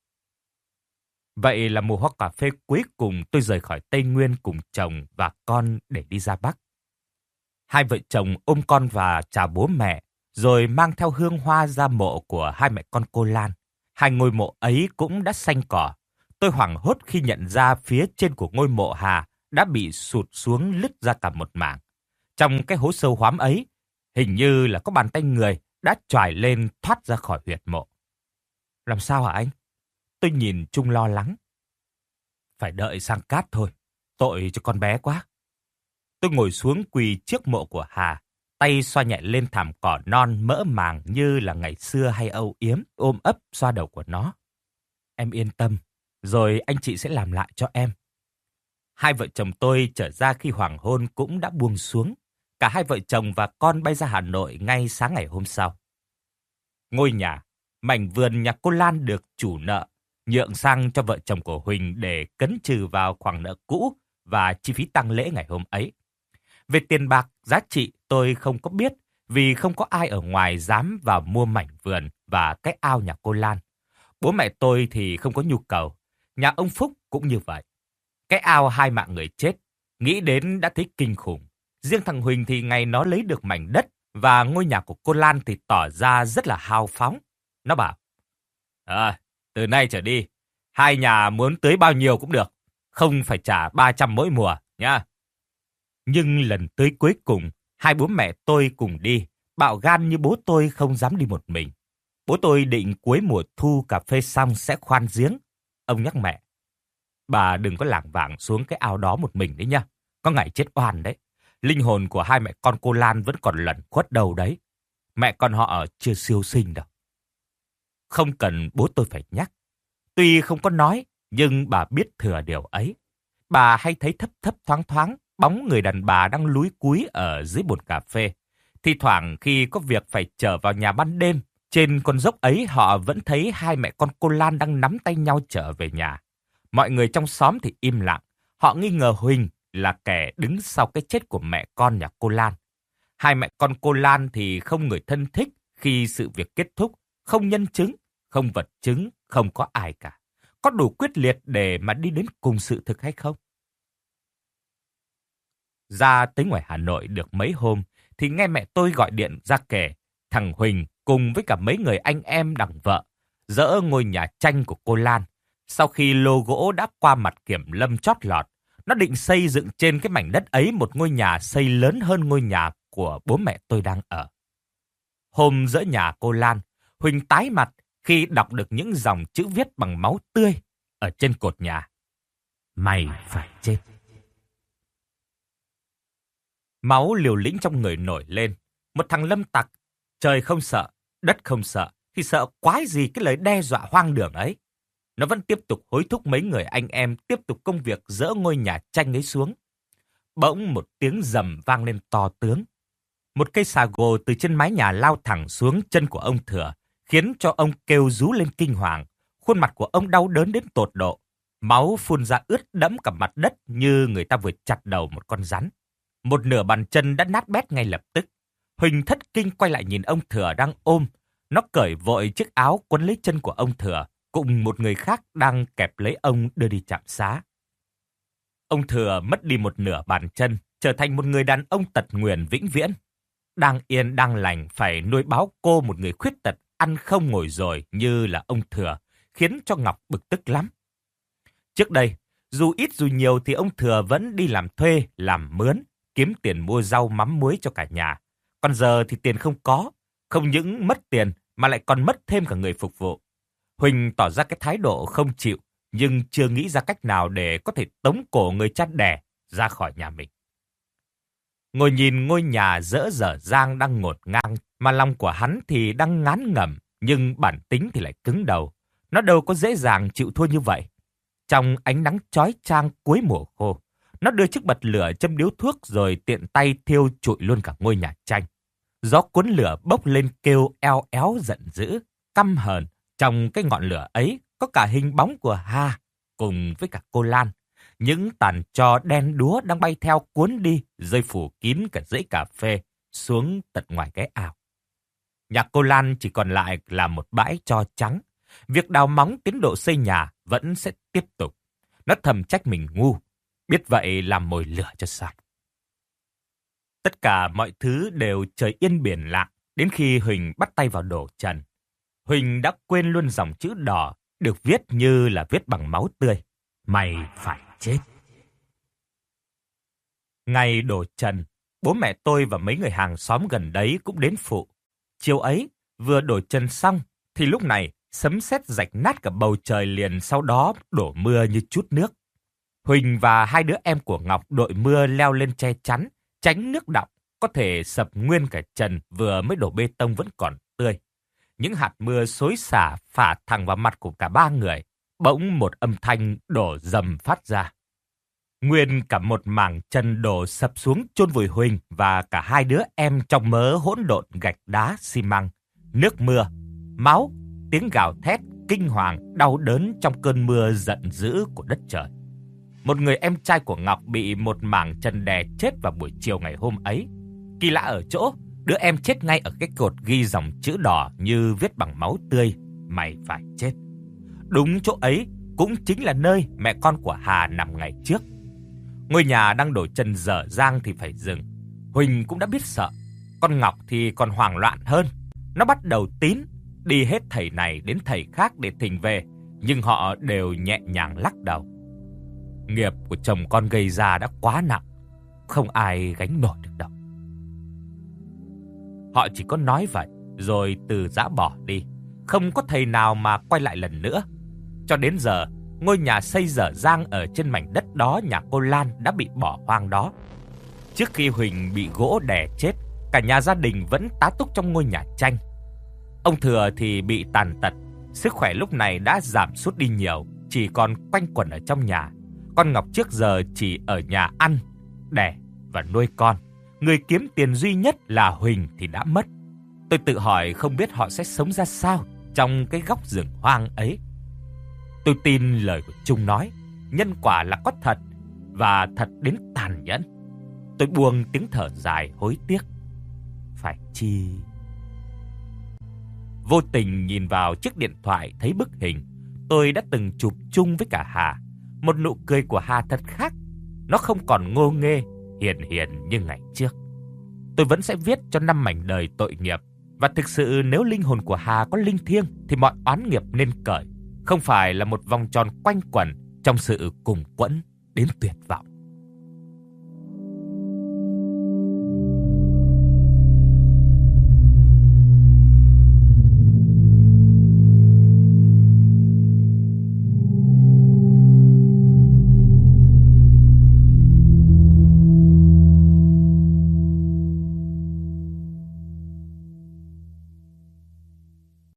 Vậy là mùa hoa cà phê cuối cùng tôi rời khỏi Tây Nguyên cùng chồng và con để đi ra Bắc. Hai vợ chồng ôm con và chào bố mẹ, rồi mang theo hương hoa ra mộ của hai mẹ con cô Lan. Hai ngôi mộ ấy cũng đã xanh cỏ. Tôi hoảng hốt khi nhận ra phía trên của ngôi mộ Hà đã bị sụt xuống lứt ra cả một mảng. Trong cái hố sâu hoắm ấy, hình như là có bàn tay người đã choài lên thoát ra khỏi huyệt mộ. Làm sao hả anh? Tôi nhìn Trung lo lắng. Phải đợi sang cát thôi, tội cho con bé quá. Tôi ngồi xuống quỳ trước mộ của Hà, tay xoa nhẹ lên thảm cỏ non mỡ màng như là ngày xưa hay âu yếm, ôm ấp xoa đầu của nó. Em yên tâm, rồi anh chị sẽ làm lại cho em. Hai vợ chồng tôi trở ra khi hoàng hôn cũng đã buông xuống. Cả hai vợ chồng và con bay ra Hà Nội ngay sáng ngày hôm sau. Ngôi nhà, mảnh vườn nhà cô Lan được chủ nợ nhượng sang cho vợ chồng của Huỳnh để cấn trừ vào khoản nợ cũ và chi phí tang lễ ngày hôm ấy. Về tiền bạc, giá trị tôi không có biết vì không có ai ở ngoài dám vào mua mảnh vườn và cái ao nhà cô Lan. Bố mẹ tôi thì không có nhu cầu, nhà ông Phúc cũng như vậy. Cái ao hai mạng người chết, nghĩ đến đã thấy kinh khủng. Riêng thằng Huỳnh thì ngày nó lấy được mảnh đất và ngôi nhà của cô Lan thì tỏ ra rất là hào phóng. Nó bảo, à, từ nay trở đi, hai nhà muốn tưới bao nhiêu cũng được, không phải trả ba trăm mỗi mùa nha. Nhưng lần tưới cuối cùng, hai bố mẹ tôi cùng đi, bạo gan như bố tôi không dám đi một mình. Bố tôi định cuối mùa thu cà phê xong sẽ khoan giếng. Ông nhắc mẹ, bà đừng có lảng vảng xuống cái ao đó một mình đấy nha, có ngày chết oan đấy. Linh hồn của hai mẹ con cô Lan vẫn còn lẩn khuất đâu đấy. Mẹ con họ chưa siêu sinh đâu. Không cần bố tôi phải nhắc. Tuy không có nói, nhưng bà biết thừa điều ấy. Bà hay thấy thấp thấp thoáng thoáng bóng người đàn bà đang lúi cúi ở dưới bồn cà phê. Thi thoảng khi có việc phải trở vào nhà ban đêm, trên con dốc ấy họ vẫn thấy hai mẹ con cô Lan đang nắm tay nhau trở về nhà. Mọi người trong xóm thì im lặng. Họ nghi ngờ Huỳnh là kẻ đứng sau cái chết của mẹ con nhà cô Lan. Hai mẹ con cô Lan thì không người thân thích khi sự việc kết thúc, không nhân chứng, không vật chứng, không có ai cả. Có đủ quyết liệt để mà đi đến cùng sự thực hay không? Ra tới ngoài Hà Nội được mấy hôm thì nghe mẹ tôi gọi điện ra kể thằng Huỳnh cùng với cả mấy người anh em đằng vợ dỡ ngôi nhà tranh của cô Lan. Sau khi lô gỗ đã qua mặt kiểm lâm chót lọt, nó định xây dựng trên cái mảnh đất ấy một ngôi nhà xây lớn hơn ngôi nhà của bố mẹ tôi đang ở. Hôm dỡ nhà cô Lan, Huỳnh tái mặt khi đọc được những dòng chữ viết bằng máu tươi ở trên cột nhà. Mày phải chết. Máu liều lĩnh trong người nổi lên. Một thằng lâm tặc, trời không sợ, đất không sợ, thì sợ quái gì cái lời đe dọa hoang đường ấy. Nó vẫn tiếp tục hối thúc mấy người anh em tiếp tục công việc dỡ ngôi nhà tranh ấy xuống. Bỗng một tiếng rầm vang lên to tướng. Một cây xà gồ từ trên mái nhà lao thẳng xuống chân của ông Thừa, khiến cho ông kêu rú lên kinh hoàng. Khuôn mặt của ông đau đớn đến tột độ. Máu phun ra ướt đẫm cả mặt đất như người ta vừa chặt đầu một con rắn. Một nửa bàn chân đã nát bét ngay lập tức. Huỳnh thất kinh quay lại nhìn ông Thừa đang ôm. Nó cởi vội chiếc áo quấn lấy chân của ông Thừa, cùng một người khác đang kẹp lấy ông đưa đi trạm xá. Ông Thừa mất đi một nửa bàn chân, trở thành một người đàn ông tật nguyền vĩnh viễn. Đang yên đang lành phải nuôi báo cô một người khuyết tật ăn không ngồi rồi như là ông Thừa, khiến cho Ngọc bực tức lắm. Trước đây, dù ít dù nhiều thì ông Thừa vẫn đi làm thuê, làm mướn, kiếm tiền mua rau mắm muối cho cả nhà. Còn giờ thì tiền không có, không những mất tiền mà lại còn mất thêm cả người phục vụ. Huỳnh tỏ ra cái thái độ không chịu, nhưng chưa nghĩ ra cách nào để có thể tống cổ người cha đẻ ra khỏi nhà mình. Ngồi nhìn ngôi nhà dỡ dở dang đang ngổn ngang, mà lòng của hắn thì đang ngán ngẩm, nhưng bản tính thì lại cứng đầu. Nó đâu có dễ dàng chịu thua như vậy. Trong ánh nắng chói chang cuối mùa khô, nó đưa chiếc bật lửa châm điếu thuốc rồi tiện tay thiêu trụi luôn cả ngôi nhà tranh. Gió cuốn lửa bốc lên kêu eo éo giận dữ, căm hờn. Trong cái ngọn lửa ấy có cả hình bóng của Hà cùng với cả cô Lan. Những tàn tro đen đúa đang bay theo cuốn đi, rơi phủ kín cả dãy cà phê, xuống tận ngoài cái ao. Nhà cô Lan chỉ còn lại là một bãi tro trắng. Việc đào móng tiến độ xây nhà vẫn sẽ tiếp tục. Nó thầm trách mình ngu, biết vậy làm mồi lửa cho xong. Tất cả mọi thứ đều trời yên biển lặng đến khi Huỳnh bắt tay vào đổ trần. Huỳnh đã quên luôn dòng chữ đỏ được viết như là viết bằng máu tươi. Mày phải chết. Ngày đổ trần, bố mẹ tôi và mấy người hàng xóm gần đấy cũng đến phụ. Chiều ấy, vừa đổ trần xong, thì lúc này sấm sét rạch nát cả bầu trời liền, sau đó đổ mưa như chút nước. Huỳnh và hai đứa em của Ngọc đội mưa leo lên che chắn, tránh nước đọng, có thể sập nguyên cả trần vừa mới đổ bê tông vẫn còn tươi. Những hạt mưa xối xả phả thẳng vào mặt của cả ba người, bỗng một âm thanh đổ rầm phát ra. Nguyên cả một mảng trần đổ sập xuống chôn vùi Huỳnh và cả hai đứa em trong mớ hỗn độn gạch đá xi măng, nước mưa, máu, tiếng gào thét kinh hoàng đau đớn trong cơn mưa giận dữ của đất trời. Một người em trai của Ngọc bị một mảng trần đè chết vào buổi chiều ngày hôm ấy. Kỳ lạ ở chỗ, đứa em chết ngay ở cái cột ghi dòng chữ đỏ như viết bằng máu tươi, mày phải chết. Đúng chỗ ấy cũng chính là nơi mẹ con của Hà nằm ngày trước. Ngôi nhà đang đổ trần dở dang thì phải dừng. Huỳnh cũng đã biết sợ. Con Ngọc thì còn hoảng loạn hơn. Nó bắt đầu tín, đi hết thầy này đến thầy khác để thỉnh về, nhưng họ đều nhẹ nhàng lắc đầu. Nghiệp của chồng con gây ra đã quá nặng, không ai gánh nổi được đâu. Họ chỉ có nói vậy, rồi từ giã bỏ đi. Không có thầy nào mà quay lại lần nữa. Cho đến giờ, ngôi nhà xây dở dang ở trên mảnh đất đó nhà cô Lan đã bị bỏ hoang đó. Trước khi Huỳnh bị gỗ đè chết, cả nhà gia đình vẫn tá túc trong ngôi nhà tranh. Ông Thừa thì bị tàn tật, sức khỏe lúc này đã giảm sút đi nhiều, chỉ còn quanh quẩn ở trong nhà. Con Ngọc trước giờ chỉ ở nhà ăn, đẻ và nuôi con. Người kiếm tiền duy nhất là Huỳnh thì đã mất. Tôi tự hỏi không biết họ sẽ sống ra sao trong cái góc rừng hoang ấy. Tôi tin lời của Trung nói, nhân quả là có thật, và thật đến tàn nhẫn. Tôi buông tiếng thở dài hối tiếc. Phải chi... Vô tình nhìn vào chiếc điện thoại thấy bức hình tôi đã từng chụp chung với cả Hà. Một nụ cười của Hà thật khác. Nó không còn ngô nghê, hiền hiền như ngày trước. Tôi vẫn sẽ viết cho năm mảnh đời tội nghiệp. Và thực sự nếu linh hồn của Hà có linh thiêng thì mọi oán nghiệp nên cởi. Không phải là một vòng tròn quanh quẩn trong sự cùng quẫn đến tuyệt vọng.